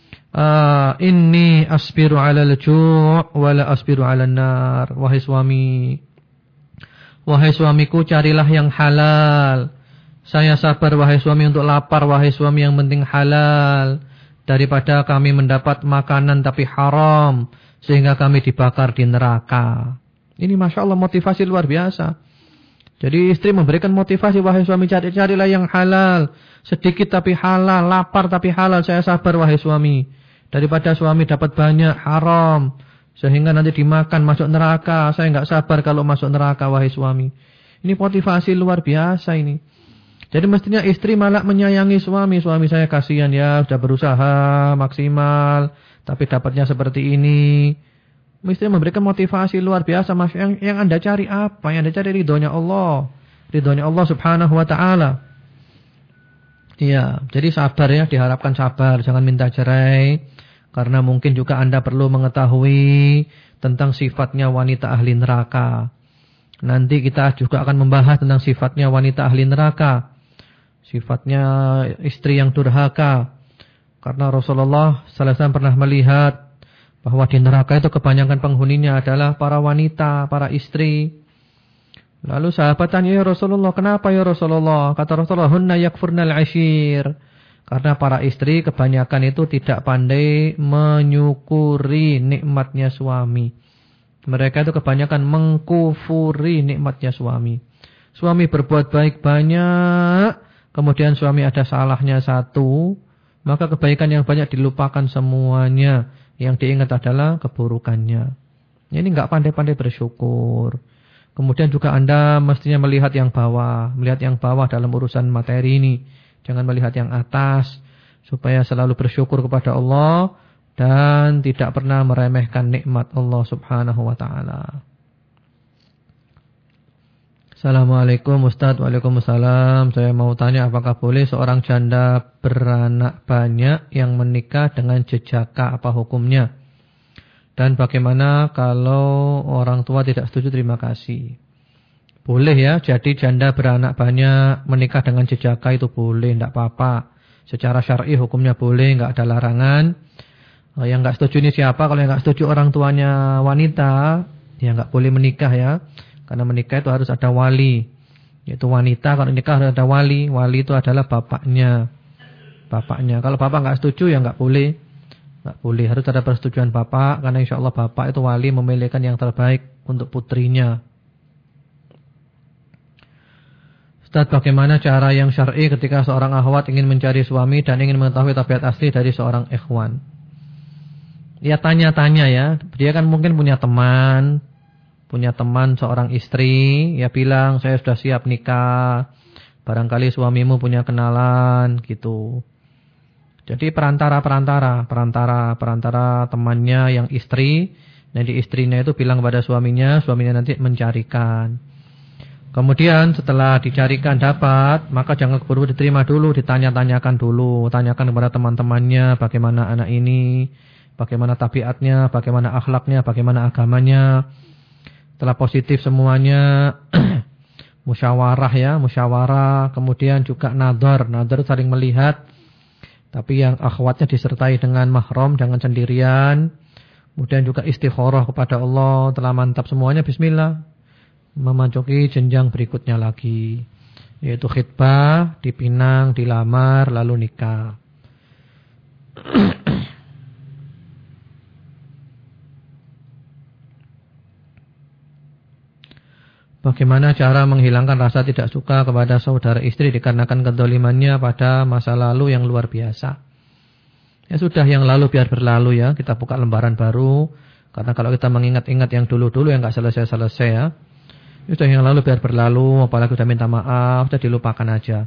inni asbiru ala al-ju' wa la asbiru ala an-nar. Wahai suamiku, carilah yang halal. Saya sabar wahai suami untuk lapar, wahai suami, yang penting halal. Daripada kami mendapat makanan tapi haram, sehingga kami dibakar di neraka. Ini Masya Allah motivasi luar biasa. Jadi istri memberikan motivasi, wahai suami, carilah yang halal. Sedikit tapi halal, lapar tapi halal, saya sabar wahai suami. Daripada suami dapat banyak haram, sehingga nanti dimakan masuk neraka. Saya enggak sabar kalau masuk neraka wahai suami. Ini motivasi luar biasa ini. Jadi mestinya istri malah menyayangi suami. Suami saya kasihan ya, sudah berusaha maksimal, tapi dapatnya seperti ini. Mestinya memberikan motivasi luar biasa. Mas, yang Anda cari apa? Yang Anda cari ridhonya Allah. Ridhonya Allah subhanahu wa ta'ala. Iya, jadi sabar ya, diharapkan sabar. Jangan minta cerai. Karena mungkin juga Anda perlu mengetahui tentang sifatnya wanita ahli neraka. Nanti kita juga akan membahas tentang sifatnya wanita ahli neraka. Sifatnya istri yang durhaka. Karena Rasulullah sallallahu alaihi wasallam pernah melihat bahwa di neraka itu kebanyakan penghuninya adalah para wanita, para istri. Lalu sahabat tanya, ya Rasulullah, kenapa ya Rasulullah? Kata Rasulullah, hunna yakfurnal ashir. Karena para istri kebanyakan itu tidak pandai menyukuri nikmatnya suami. Mereka itu kebanyakan mengkufuri nikmatnya suami. Suami berbuat baik banyak, kemudian suami ada salahnya satu, maka kebaikan yang banyak dilupakan semuanya. Yang diingat adalah keburukannya. Ini enggak pandai-pandai bersyukur. Kemudian juga Anda mestinya melihat yang bawah dalam urusan materi ini. Jangan melihat yang atas, supaya selalu bersyukur kepada Allah dan tidak pernah meremehkan nikmat Allah subhanahu wa ta'ala. Assalamualaikum Ustaz. Waalaikumsalam. Saya mau tanya, apakah boleh seorang janda beranak banyak yang menikah dengan jejaka, apa hukumnya? Dan bagaimana kalau orang tua tidak setuju? Terima kasih. Boleh ya, jadi janda beranak banyak menikah dengan jejaka itu boleh, tidak apa-apa. Secara syar'i hukumnya boleh, enggak ada larangan. Yang enggak setuju ini siapa? Kalau yang enggak setuju orang tuanya wanita, ya enggak boleh menikah ya. Karena menikah itu harus ada wali. Yaitu wanita kalau nikah harus ada wali. Wali itu adalah bapaknya. Kalau bapak enggak setuju ya enggak boleh. Enggak boleh, harus ada persetujuan bapak, karena insyaallah bapak itu wali memilihkan yang terbaik untuk putrinya. Ustaz, bagaimana cara yang syar'i ketika seorang akhwat ingin mencari suami dan ingin mengetahui tabiat asli dari seorang ikhwan? Ya tanya-tanya ya. Dia kan mungkin punya teman seorang istri, ya bilang saya sudah siap nikah. Barangkali suamimu punya kenalan gitu. Jadi perantara temannya yang istri, nanti istrinya itu bilang kepada suaminya nanti mencarikan. Kemudian setelah dicarikan dapat, maka jangan keburu diterima dulu, ditanya-tanyakan dulu. Tanyakan kepada teman-temannya bagaimana anak ini, bagaimana tabiatnya, bagaimana akhlaknya, bagaimana agamanya. Setelah positif semuanya, musyawarah. Kemudian juga nadhar saling melihat. Tapi yang akhwatnya disertai dengan mahram, jangan sendirian. Kemudian juga istikharah kepada Allah. Telah mantap semuanya, bismillah. Memasuki jenjang berikutnya lagi, yaitu khitbah, dipinang, dilamar, lalu nikah. Bagaimana cara menghilangkan rasa tidak suka kepada saudara istri dikarenakan kezalimannya pada masa lalu yang luar biasa? Ya sudah, yang lalu biar berlalu ya, kita buka lembaran baru. Karena kalau kita mengingat-ingat yang dulu-dulu yang enggak selesai-selesai ya. Sudah, yang lalu biar berlalu, apalagi sudah minta maaf, sudah dilupakan aja.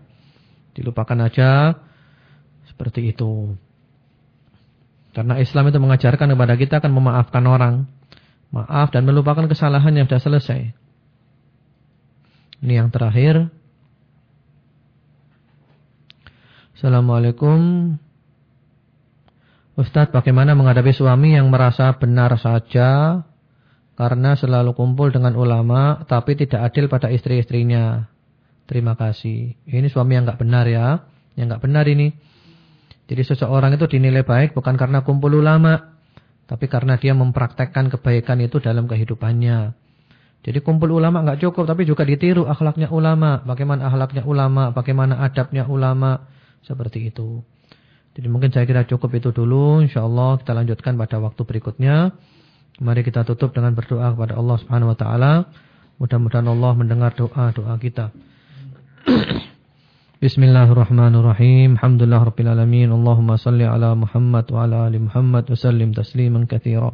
Seperti itu. Karena Islam itu mengajarkan kepada kita akan memaafkan orang. Maaf dan melupakan kesalahan yang sudah selesai. Ini yang terakhir. Assalamualaikum. Ustadz, bagaimana menghadapi suami yang merasa benar saja karena selalu kumpul dengan ulama tapi tidak adil pada istri-istrinya? Terima kasih. Ini suami yang enggak benar ya. Yang enggak benar ini. Jadi seseorang itu dinilai baik bukan karena kumpul ulama, tapi karena dia mempraktekkan kebaikan itu dalam kehidupannya. Jadi kumpul ulama enggak cukup, tapi juga ditiru akhlaknya ulama. Bagaimana akhlaknya ulama, bagaimana adabnya ulama. Seperti itu. Jadi mungkin saya kira cukup itu dulu. InsyaAllah kita lanjutkan pada waktu berikutnya. Mari kita tutup dengan berdoa kepada Allah Subhanahu Wa Taala. Mudah-mudahan Allah mendengar doa-doa kita. Bismillahirrahmanirrahim. Alhamdulillah Rabbil Alamin. Allahumma salli ala Muhammad wa ala ali Muhammad wa sallim tasliman katsira.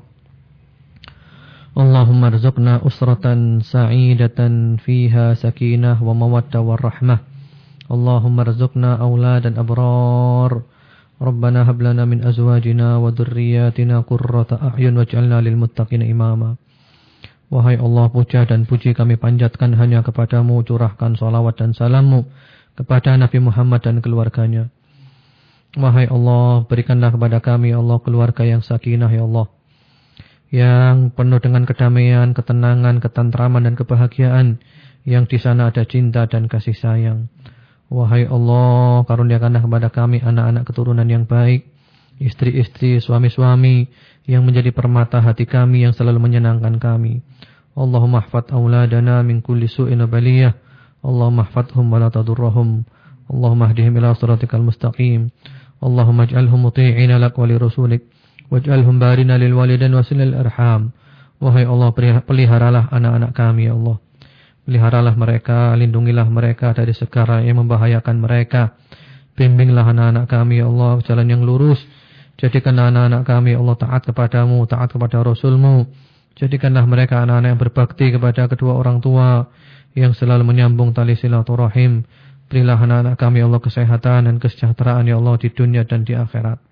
Allahumma rzuqna usratan sa'idatan fiha sakinah wa mawaddah wa rahmah. Allahumma rzuqna auladan abrar. Rabbana hab lana min azwajina wa dhurriyyatina qurrata a'yun waj'alna lil muttaqina imama. Wahai Allah, puja dan puji kami panjatkan hanya kepadamu, curahkan salawat dan salammu kepada Nabi Muhammad dan keluarganya. Wahai Allah, berikanlah kepada kami Allah keluarga yang sakinah ya Allah, yang penuh dengan kedamaian, ketenangan, ketentraman dan kebahagiaan, yang di sana ada cinta dan kasih sayang. Wahai Allah, karuniakanlah kepada kami anak-anak keturunan yang baik, istri-istri, suami-suami yang menjadi permata hati kami, yang selalu menyenangkan kami. Allahumma ihfadz auladana min kulli su'in wa baliyah. Allahumma ihfadhum wa la tadurrahum. Allahumma hdihim ila siratikal mustaqim. Allahumma ij'alhum muti'ina lak wa li rasulik waj'alhum barina lil walidain wa silil arham. Wahai Allah, peliharalah anak-anak kami ya Allah. Peliharalah mereka, lindungilah mereka dari segala yang membahayakan mereka. Bimbinglah anak-anak kami ya Allah jalan yang lurus. Jadikanlah anak-anak kami ya Allah taat kepadamu, taat kepada Rasulmu. Jadikanlah mereka anak-anak yang berbakti kepada kedua orang tua, yang selalu menyambung tali silaturahim. Berilah anak-anak kami ya Allah kesehatan dan kesejahteraan ya Allah di dunia dan di akhirat.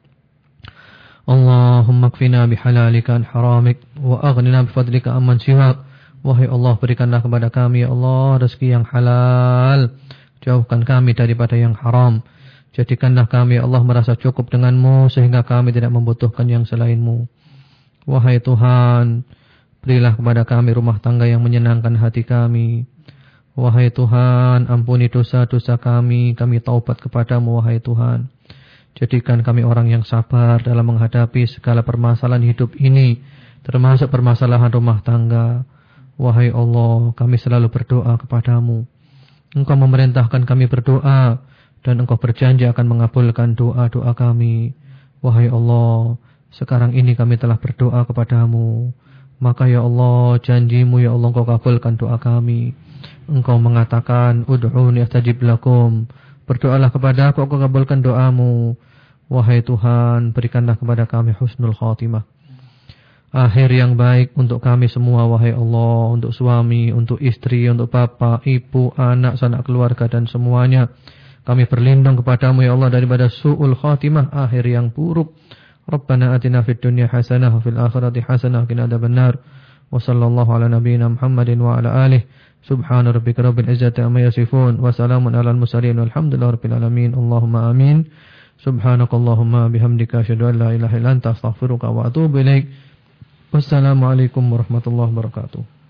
Allahumma kfina bihalalika an haramik wa aghnina bifadlika amman siwak. Wahai Allah, berikanlah kepada kami ya Allah rezeki yang halal, jauhkan kami daripada yang haram. Jadikanlah kami ya Allah merasa cukup denganmu sehingga kami tidak membutuhkan yang selainmu. Wahai Tuhan, berilah kepada kami rumah tangga yang menyenangkan hati kami. Wahai Tuhan, ampuni dosa-dosa kami taubat kepadamu wahai Tuhan. Jadikan kami orang yang sabar dalam menghadapi segala permasalahan hidup ini, termasuk permasalahan rumah tangga. Wahai Allah, kami selalu berdoa kepadamu. Engkau memerintahkan kami berdoa, dan Engkau berjanji akan mengabulkan doa-doa kami. Wahai Allah, sekarang ini kami telah berdoa kepadamu. Maka ya Allah, janjimu ya Allah Engkau kabulkan doa kami. Engkau mengatakan, ud'uni astajib lakum. Berdoalah kepada aku kabulkan doamu. Wahai Tuhan, berikanlah kepada kami husnul khatimah. Akhir yang baik untuk kami semua wahai Allah, untuk suami, untuk istri, untuk bapak, ibu, anak, sanak keluarga dan semuanya. Kami berlindung kepadamu ya Allah daripada su'ul khatimah, akhir yang buruk. Rabbana atina fid dunya hasanah wa fil akhirati hasanah wa qina adzabannar. Wa sallallahu ala nabiyyina Muhammadin wa ala alihi. Subhana rabbika rabbil izzati amma yasifun wa salamun alal mursalin walhamdulillahi rabbil alamin. Allahumma amin. Subhanakallahumma bihamdika asyhadu an la ilaha illa anta astaghfiruka wa atubu ilaik. Wassalamualaikum warahmatullahi wabarakatuh.